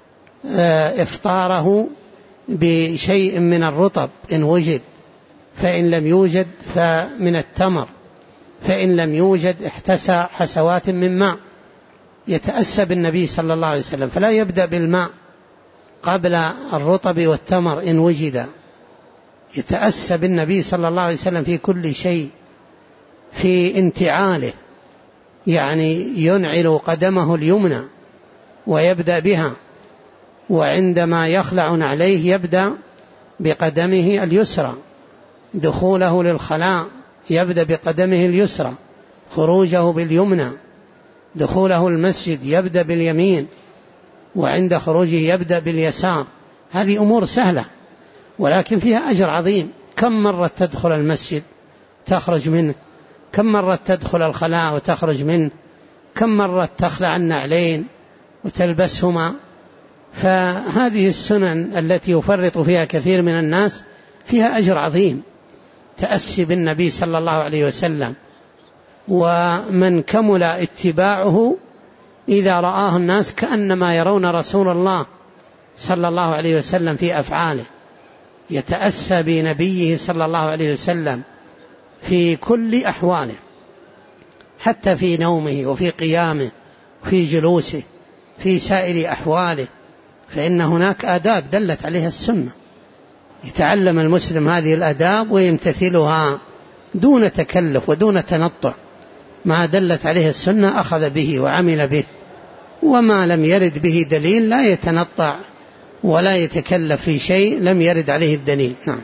إفطاره بشيء من الرطب إن وجد، فإن لم يوجد فمن التمر، فإن لم يوجد احتسى حسوات من ماء. يتأسى بالنبي صلى الله عليه وسلم، فلا يبدأ بالماء قبل الرطب والتمر إن وجد. يتأسى بالنبي صلى الله عليه وسلم في كل شيء، في انتعاله، يعني ينعل قدمه اليمنى ويبدأ بها، وعندما يخلع نعليه يبدأ بقدمه اليسرى، دخوله للخلاء يبدأ بقدمه اليسرى، خروجه باليمنى، دخوله المسجد يبدأ باليمين، وعند خروجه يبدأ باليسار. هذه أمور سهلة ولكن فيها أجر عظيم. كم مرة تدخل المسجد تخرج منه، كم مرة تدخل الخلاء وتخرج منه، كم مرة تخلع النعلين وتلبسهما. فهذه السنن التي يفرط فيها كثير من الناس فيها أجر عظيم، تأسي بالنبي صلى الله عليه وسلم. ومن كمل اتباعه إذا رآه الناس كأنما يرون رسول الله صلى الله عليه وسلم في أفعاله، يتأسى بنبيه صلى الله عليه وسلم في كل أحواله، حتى في نومه وفي قيامه وفي جلوسه، في سائر أحواله، فإن هناك آداب دلت عليها السنة. يتعلم المسلم هذه الآداب ويمتثلها دون تكلف ودون تنطع، ما دلت عليه السنة أخذ به وعمل به، وما لم يرد به دليل لا يتنطع ولا يتكلف في شيء لم يرد عليه الدليل. نعم.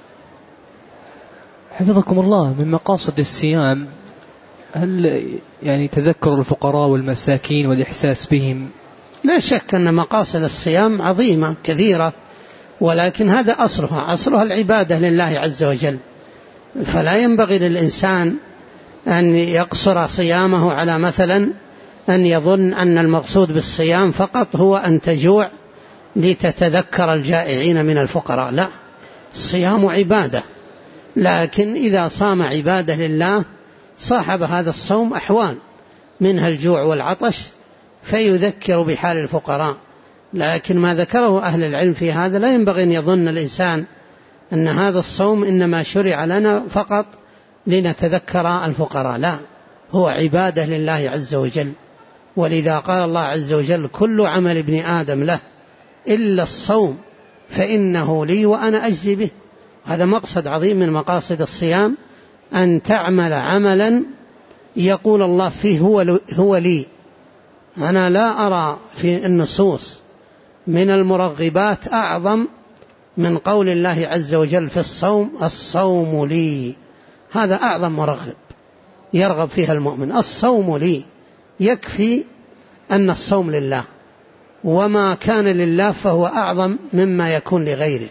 حفظكم الله، من مقاصد الصيام هل يعني تذكر الفقراء والمساكين والإحساس بهم؟
لا شك أن مقاصد الصيام عظيمة كثيرة، ولكن هذا أصلها أصلها العبادة لله عز وجل، فلا ينبغي للإنسان أن يقصر صيامه على مثلا أن يظن أن المقصود بالصيام فقط هو أن تجوع لتتذكر الجائعين من الفقراء. لا، الصيام عبادة، لكن إذا صام عبادة لله صاحب هذا الصوم أحوال منها الجوع والعطش فيذكر بحال الفقراء. لكن ما ذكره أهل العلم في هذا لا ينبغي أن يظن الإنسان أن هذا الصوم إنما شرع لنا فقط لنتذكر الفقراء، لا، هو عبادة لله عز وجل. ولذا قال الله عز وجل: كل عمل ابن آدم له إلا الصوم فإنه لي وأنا أجزي به. هذا مقصد عظيم من مقاصد الصيام، أن تعمل عملا يقول الله فيه هو, هو لي. أنا لا أرى في النصوص من المرغبات أعظم من قول الله عز وجل في الصوم: الصوم لي. هذا أعظم مرغب يرغب فيها المؤمن، الصوم لي. يكفي أن الصوم لله، وما كان لله فهو أعظم مما يكون لغيره.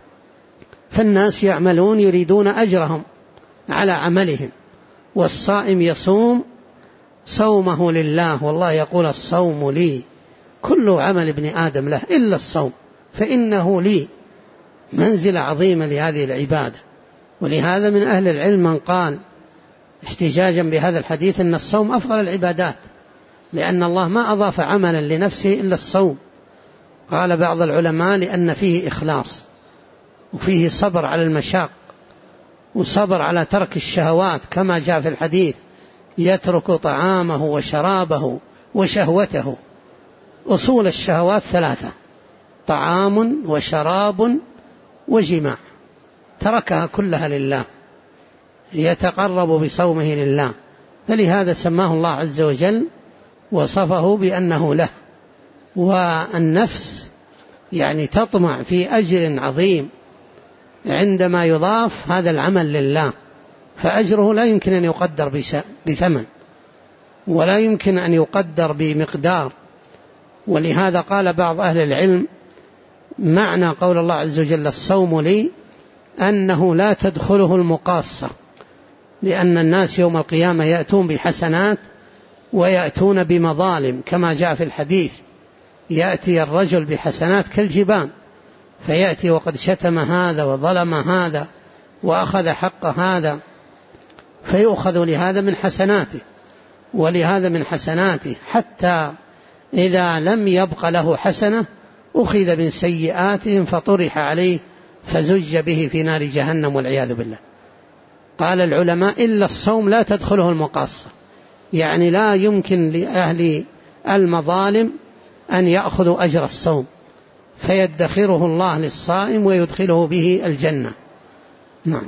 فالناس يعملون يريدون أجرهم على عملهم، والصائم يصوم صومه لله، والله يقول: الصوم لي. كل عمل ابن آدم له إلا الصوم فإنه لي. منزلة عظيمة لهذه العبادة. ولهذا من أهل العلم من قال احتجاجا بهذا الحديث أن الصوم أفضل العبادات، لأن الله ما أضاف عملا لنفسه إلا الصوم. قال بعض العلماء: لأن فيه إخلاص، وفيه صبر على المشاق، وصبر على ترك الشهوات، كما جاء في الحديث: يترك طعامه وشرابه وشهوته. أصول الشهوات ثلاثة: طعام وشراب وجماع، تركها كلها لله، يتقرب بصومه لله. فلهذا سماه الله عز وجل وصفه بأنه له. والنفس يعني تطمع في أجر عظيم عندما يضاف هذا العمل لله، فأجره لا يمكن أن يقدر بثمن، ولا يمكن أن يقدر بمقدار. ولهذا قال بعض أهل العلم: معنى قول الله عز وجل: الصوم لي، أنه لا تدخله المقاصة، لأن الناس يوم القيامة يأتون بحسنات ويأتون بمظالم، كما جاء في الحديث: يأتي الرجل بحسنات كالجبال، فيأتي وقد شتم هذا وظلم هذا وأخذ حق هذا، فيؤخذ لهذا من حسناته ولهذا من حسناته، حتى إذا لم يبق له حسنة أخذ من سيئاتهم فطرح عليه فزج به في نار جهنم والعياذ بالله. قال العلماء: إلا الصوم لا تدخله المقاصة، يعني لا يمكن لأهل المظالم أن يأخذوا أجر الصوم، فيدخره الله للصائم ويدخله به الجنة. نعم.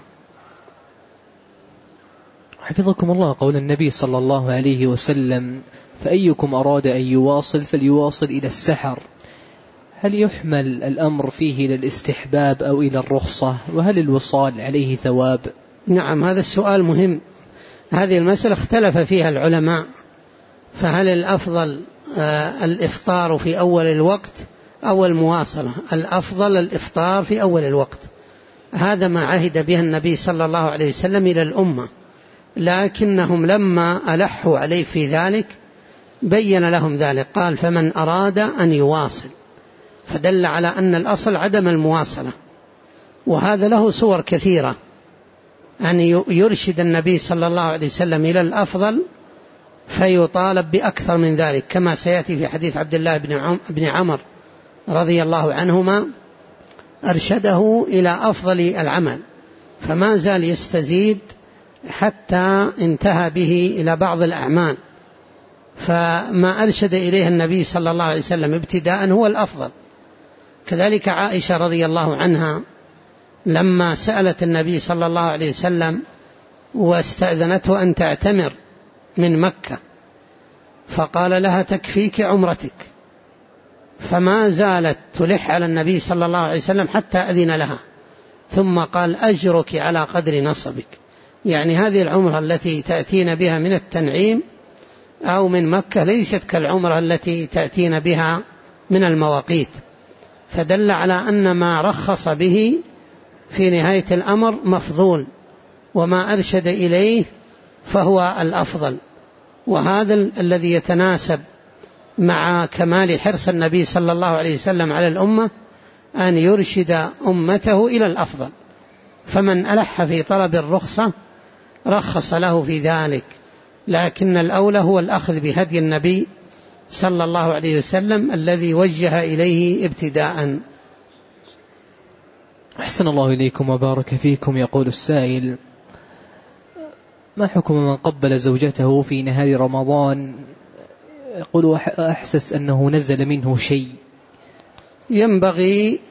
حفظكم الله، قول النبي صلى الله عليه وسلم: فأيكم أراد أن يواصل فليواصل إلى السحر، هل يحمل الأمر فيه إلى الاستحباب أو إلى الرخصة؟ وهل الوصال عليه ثواب؟
نعم، هذا السؤال مهم. هذه المسألة اختلف فيها العلماء، فهل الأفضل آه الإفطار في أول الوقت أو المواصلة؟ الأفضل الإفطار في أول الوقت، هذا ما عهد به النبي صلى الله عليه وسلم إلى الأمة، لكنهم لما ألحوا عليه في ذلك بين لهم ذلك، قال: فمن أراد أن يواصل، فدل على أن الأصل عدم المواصلة. وهذا له صور كثيرة، أن يرشد النبي صلى الله عليه وسلم إلى الأفضل فيطالب بأكثر من ذلك، كما سيأتي في حديث عبد الله بن عمر رضي الله عنهما، أرشده إلى أفضل العمل فما زال يستزيد حتى انتهى به إلى بعض الأعمال، فما أرشد إليه النبي صلى الله عليه وسلم ابتداء هو الأفضل. كذلك عائشة رضي الله عنها لما سألت النبي صلى الله عليه وسلم واستأذنته أن تعتمر من مكة، فقال لها تكفيك عمرتك، فما زالت تلح على النبي صلى الله عليه وسلم حتى أذن لها، ثم قال أجرك على قدر نصبك، يعني هذه العمرة التي تأتين بها من التنعيم أو من مكة ليست كالعمرة التي تأتين بها من المواقيت، فدل على أن ما رخص به في نهاية الأمر مفضول، وما أرشد إليه فهو الأفضل. وهذا الذي يتناسب مع كمال حرص النبي صلى الله عليه وسلم على الأمة أن يرشد أمته إلى الأفضل، فمن ألح في طلب الرخصة رخص له في ذلك، لكن الأولى هو الأخذ بهدي النبي صلى الله عليه وسلم الذي وجه إليه ابتداء.
أحسن الله إليكم وبارك فيكم. يقول السائل: ما حكم من قبل زوجته في نهار رمضان يقول أحسس أنه نزل منه شيء؟
ينبغي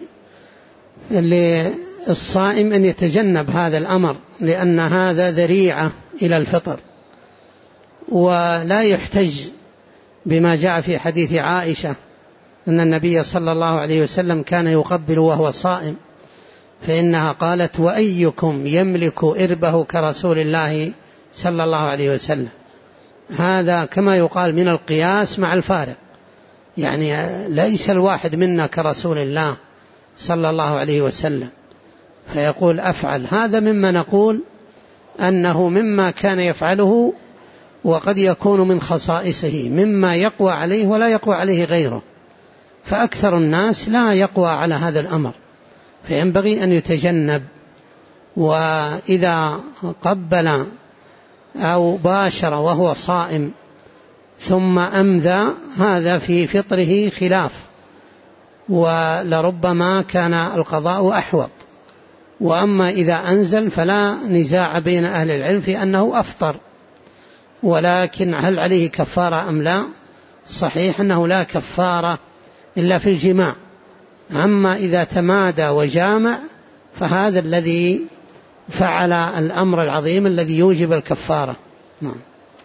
للصائم أن يتجنب هذا الأمر، لأن هذا ذريعة إلى الفطر، ولا يحتج بما جاء في حديث عائشة أن النبي صلى الله عليه وسلم كان يقبل وهو صائم، فإنها قالت: وأيكم يملك إربه كرسول الله صلى الله عليه وسلم. هذا كما يقال من القياس مع الفارق، يعني ليس الواحد منا كرسول الله صلى الله عليه وسلم، فيقول أفعل. هذا مما نقول أنه مما كان يفعله، وقد يكون من خصائصه مما يقوى عليه ولا يقوى عليه غيره، فأكثر الناس لا يقوى على هذا الأمر، فينبغي أن يتجنب. وإذا قبل أو باشر وهو صائم ثم أمذى هذا في فطره خلاف، ولربما كان القضاء أحوط. وأما إذا أنزل فلا نزاع بين أهل العلم في أنه أفطر، ولكن هل عليه كفارة أم لا؟ صحيح أنه لا كفارة إلا في الجماع، أما إذا تمادى وجامع فهذا الذي فعل الأمر العظيم الذي يوجب الكفارة. نعم.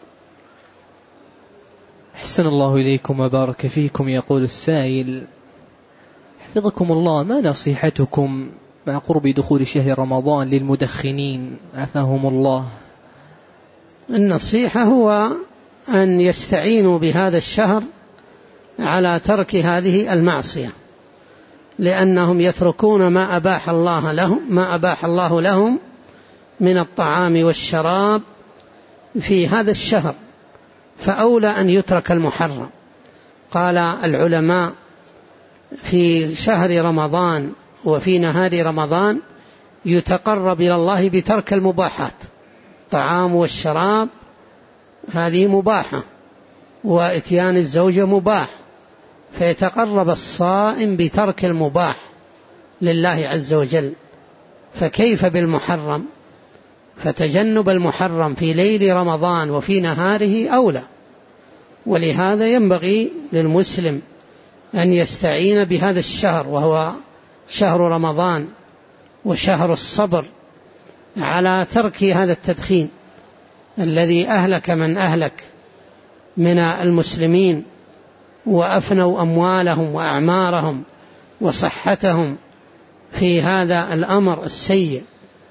أحسن الله إليكم وبارك فيكم. يقول السائل: حفظكم الله، ما نصيحتكم مع قرب دخول شهر رمضان للمدخنين عافاهم الله؟
النصيحة هو أن يستعينوا بهذا الشهر على ترك هذه المعصية، لأنهم يتركون ما أباح الله لهم ما أباح الله لهم من الطعام والشراب في هذا الشهر، فأولى أن يترك المحرم. قال العلماء: في شهر رمضان وفي نهار رمضان يتقرب إلى الله بترك المباحات، الطعام والشراب هذه مباحة، وإتيان الزوجة مباح، فيتقرب الصائم بترك المباح لله عز وجل، فكيف بالمحرم؟ فتجنب المحرم في ليل رمضان وفي نهاره أولى. ولهذا ينبغي للمسلم أن يستعين بهذا الشهر وهو شهر رمضان وشهر الصبر على ترك هذا التدخين الذي أهلك من أهلك من المسلمين، وأفنوا أموالهم وأعمارهم وصحتهم في هذا الأمر السيء.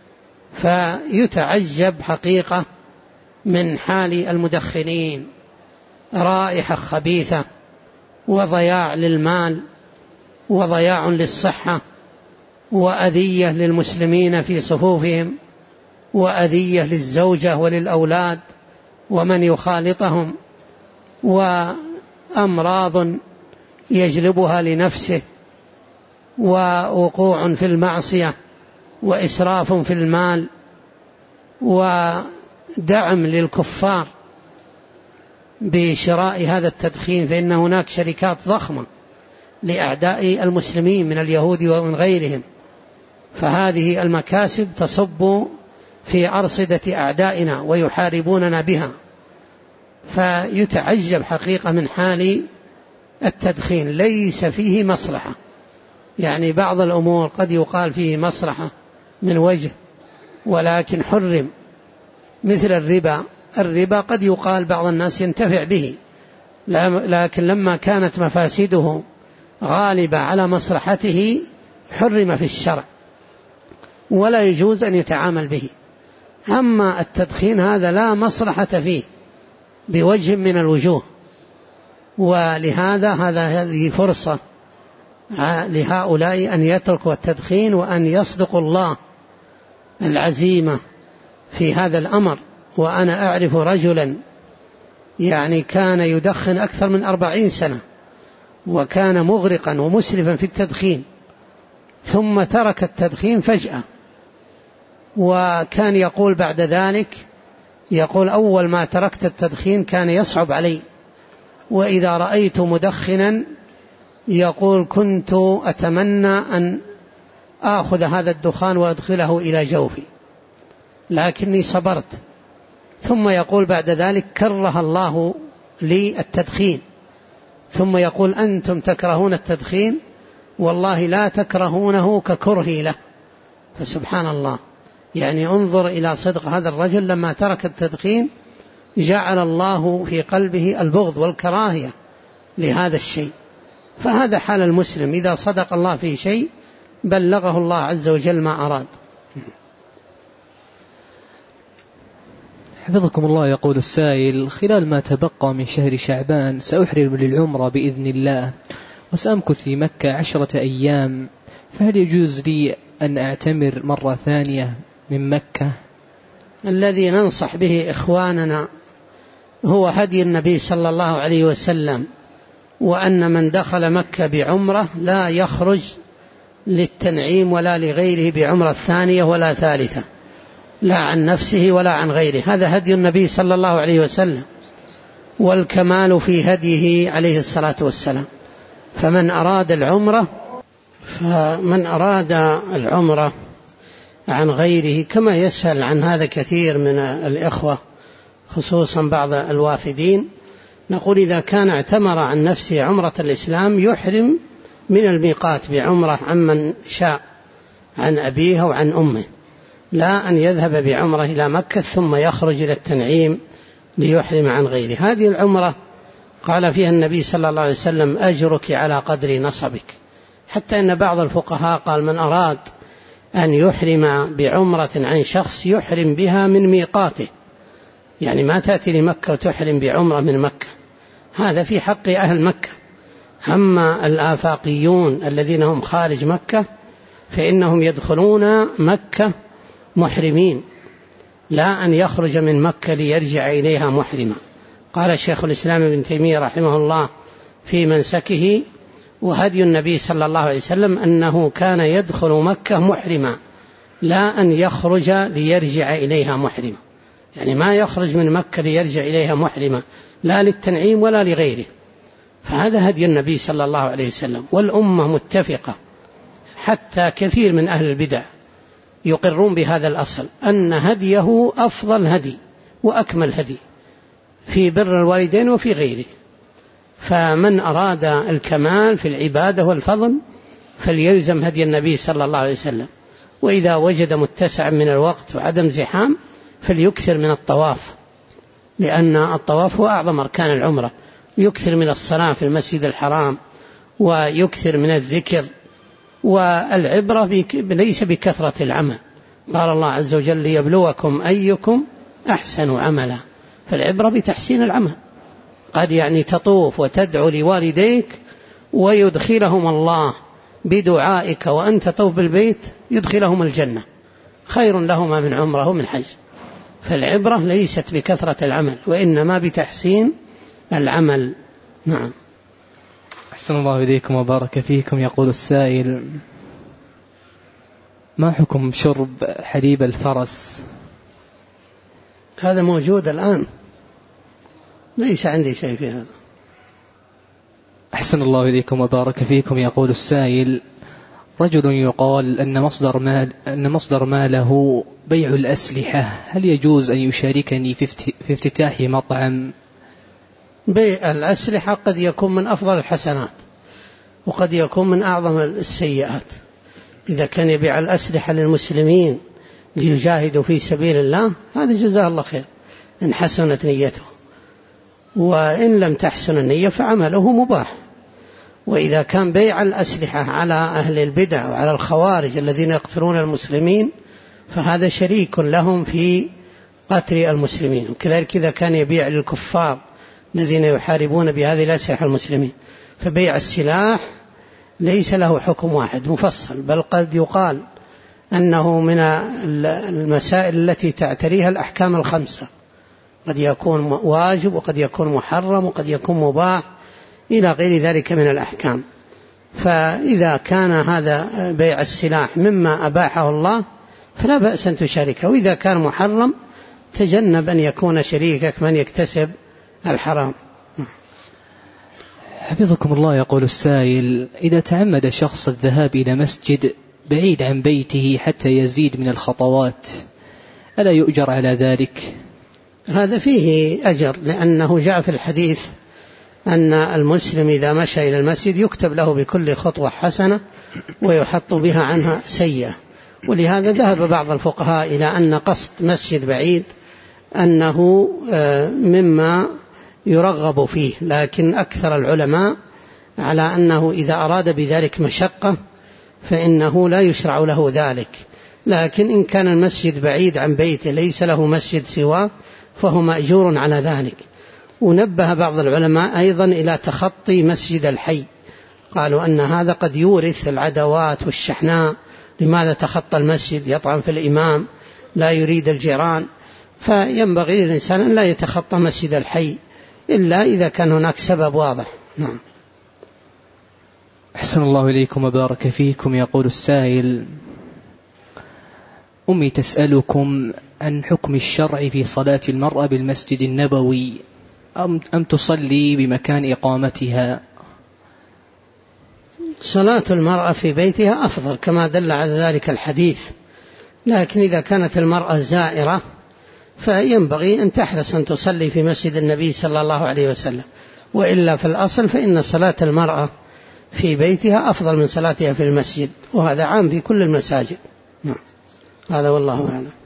فيتعجب حقيقة من حال المدخنين، رائحة خبيثة وضياع للمال وضياع للصحة وأذية للمسلمين في صفوفهم وأذية للزوجة وللأولاد ومن يخالطهم، وأمراض يجلبها لنفسه، ووقوع في المعصية وإسراف في المال ودعم للكفار بشراء هذا التدخين، فإن هناك شركات ضخمة لأعداء المسلمين من اليهود ومن غيرهم، فهذه المكاسب تصب في أرصدة أعدائنا ويحاربوننا بها. فيتعجب حقيقة من حال التدخين، ليس فيه مصلحة، يعني بعض الأمور قد يقال فيه مصلحة من وجه ولكن حرم، مثل الربا الربا قد يقال بعض الناس ينتفع به، لكن لما كانت مفاسده غالبة على مصلحته حرم في الشرع ولا يجوز أن يتعامل به. أما التدخين هذا لا مصلحة فيه بوجه من الوجوه، ولهذا هذه فرصة لهؤلاء أن يتركوا التدخين وأن يصدقوا الله العزيمة في هذا الأمر. وأنا أعرف رجلا يعني كان يدخن أكثر من أربعين سنة وكان مغرقا ومسرفا في التدخين، ثم ترك التدخين فجأة، وكان يقول بعد ذلك، يقول أول ما تركت التدخين كان يصعب علي، وإذا رأيت مدخنا يقول كنت أتمنى أن آخذ هذا الدخان وأدخله إلى جوفي لكني صبرت. ثم يقول بعد ذلك كره الله لي التدخين، ثم يقول أنتم تكرهون التدخين والله لا تكرهونه ككرهي له. فسبحان الله، يعني انظر إلى صدق هذا الرجل، لما ترك التدخين جعل الله في قلبه البغض والكراهية لهذا الشيء. فهذا حال المسلم، إذا صدق الله في شيء بلغه الله عز وجل ما أراد.
حفظكم الله. يقول السائل: خلال ما تبقى من شهر شعبان سأحرم للعمرة بإذن الله، وسأمكث في مكة عشرة أيام، فهل يجوز لي أن أعتمر مرة ثانية من مكة؟
الذي ننصح به إخواننا هو هدي النبي صلى الله عليه وسلم، وأن من دخل مكة بعمرة لا يخرج للتنعيم ولا لغيره بعمرة ثانية ولا ثالثة، لا عن نفسه ولا عن غيره. هذا هدي النبي صلى الله عليه وسلم، والكمال في هديه عليه الصلاة والسلام. فمن أراد العمرة فمن أراد العمرة عن غيره، كما يسأل عن هذا كثير من الإخوة خصوصا بعض الوافدين، نقول إذا كان اعتمر عن نفسه عمرة الإسلام يحرم من الميقات بعمرة عمن شاء عن أبيه وعن أمه، لا أن يذهب بعمرة إلى مكة ثم يخرج إلى التنعيم ليحرم عن غيره. هذه العمرة قال فيها النبي صلى الله عليه وسلم أجرك على قدر نصبك، حتى أن بعض الفقهاء قال من أراد أن يحرم بعمرة عن شخص يحرم بها من ميقاته، يعني ما تأتي لمكة وتحرم بعمرة من مكة، هذا في حق أهل مكة. أما الآفاقيون الذين هم خارج مكة فإنهم يدخلون مكة محرمين، لا أن يخرج من مكة ليرجع إليها محرما. قال شيخ الإسلام ابن تيمية رحمه الله في منسكه: وهدي النبي صلى الله عليه وسلم أنه كان يدخل مكة محرما، لا أن يخرج ليرجع إليها محرما، يعني ما يخرج من مكة ليرجع إليها محرما لا للتنعيم ولا لغيره. فهذا هدي النبي صلى الله عليه وسلم، والأمة متفقة، حتى كثير من أهل البدع يقرون بهذا الأصل أن هديه أفضل هدي وأكمل هدي في بر الوالدين وفي غيره. فمن أراد الكمال في العبادة والفضل فليلزم هدي النبي صلى الله عليه وسلم، وإذا وجد متسع من الوقت وعدم زحام فليكثر من الطواف، لأن الطواف هو أعظم أركان العمرة، يكثر من الصلاة في المسجد الحرام ويكثر من الذكر. والعبرة ليس بكثرة العمل، قال الله عز وجل ليبلوكم أيكم أحسن عملا، فالعبرة بتحسين العمل. قد يعني تطوف وتدعو لوالديك ويدخلهم الله بدعائك وأنت تطوف بالبيت، يدخلهم الجنة، خير لهما من عمره ومن حج. فالعبرة ليست بكثرة العمل وإنما بتحسين العمل. نعم.
أحسن الله إليكم وبارك فيكم. يقول السائل: ما حكم شرب حليب الفرس؟
هذا موجود الآن، ليس عندي شيء في هذا.
أحسن الله إليكم وبارك فيكم. يقول السائل: رجل يقال أن مصدر مال أن مصدر ماله بيع الأسلحة، هل يجوز أن يشاركني في افتتاح مطعم؟
بيع الأسلحة قد يكون من أفضل الحسنات وقد يكون من أعظم السيئات. إذا كان يبيع الأسلحة للمسلمين ليجاهدوا في سبيل الله هذا جزاه الله خير، إن حسنت نيته، وإن لم تحسن النية فعمله مباح. وإذا كان بيع الأسلحة على أهل البدع وعلى الخوارج الذين يقتلون المسلمين فهذا شريك لهم في قتل المسلمين. وكذلك إذا كان يبيع للكفار الذين يحاربون بهذه الأسلحة المسلمين، فبيع السلاح ليس له حكم واحد مفصل، بل قد يقال أنه من المسائل التي تعتريها الأحكام الخمسة، قد يكون واجب وقد يكون محرم وقد يكون مباح إلى غير ذلك من الأحكام. فإذا كان هذا بيع السلاح مما أباحه الله فلا بأس أن تشاركه، وإذا كان محرم تجنب أن يكون شريكك من يكتسب الحرام.
حفظكم الله، يقول السائل: إذا تعمد شخص الذهاب إلى مسجد بعيد عن بيته حتى يزيد من الخطوات ألا يؤجر على ذلك؟
هذا فيه أجر، لأنه جاء في الحديث أن المسلم إذا مشى إلى المسجد يكتب له بكل خطوة حسنة ويحط بها عنها سيئة. ولهذا ذهب بعض الفقهاء إلى أن قصد مسجد بعيد أنه مما يرغب فيه، لكن أكثر العلماء على أنه إذا أراد بذلك مشقة فإنه لا يشرع له ذلك. لكن إن كان المسجد بعيد عن بيته ليس له مسجد سواه فهو مأجور على ذلك. ونبه بعض العلماء أيضا إلى تخطي مسجد الحي، قالوا أن هذا قد يورث العداوات والشحناء، لماذا تخطى المسجد؟ يطعن في الإمام، لا يريد الجيران. فينبغي للإنسان أن لا يتخطى مسجد الحي إلا إذا كان هناك سبب واضح. نعم.
أحسن الله إليكم وبارك فيكم. يقول السائل: أمي تسألكم عن حكم الشرع في صلاة المرأة بالمسجد النبوي أم تصلي بمكان إقامتها؟
صلاة المرأة في بيتها أفضل كما دل على ذلك الحديث، لكن إذا كانت المرأة زائرة فينبغي أن تحرص أن تصلي في مسجد النبي صلى الله عليه وسلم، وإلا في الأصل فإن صلاة المرأة في بيتها أفضل من صلاتها في المسجد، وهذا عام في كل المساجد. نعم. هذا والله أعلم.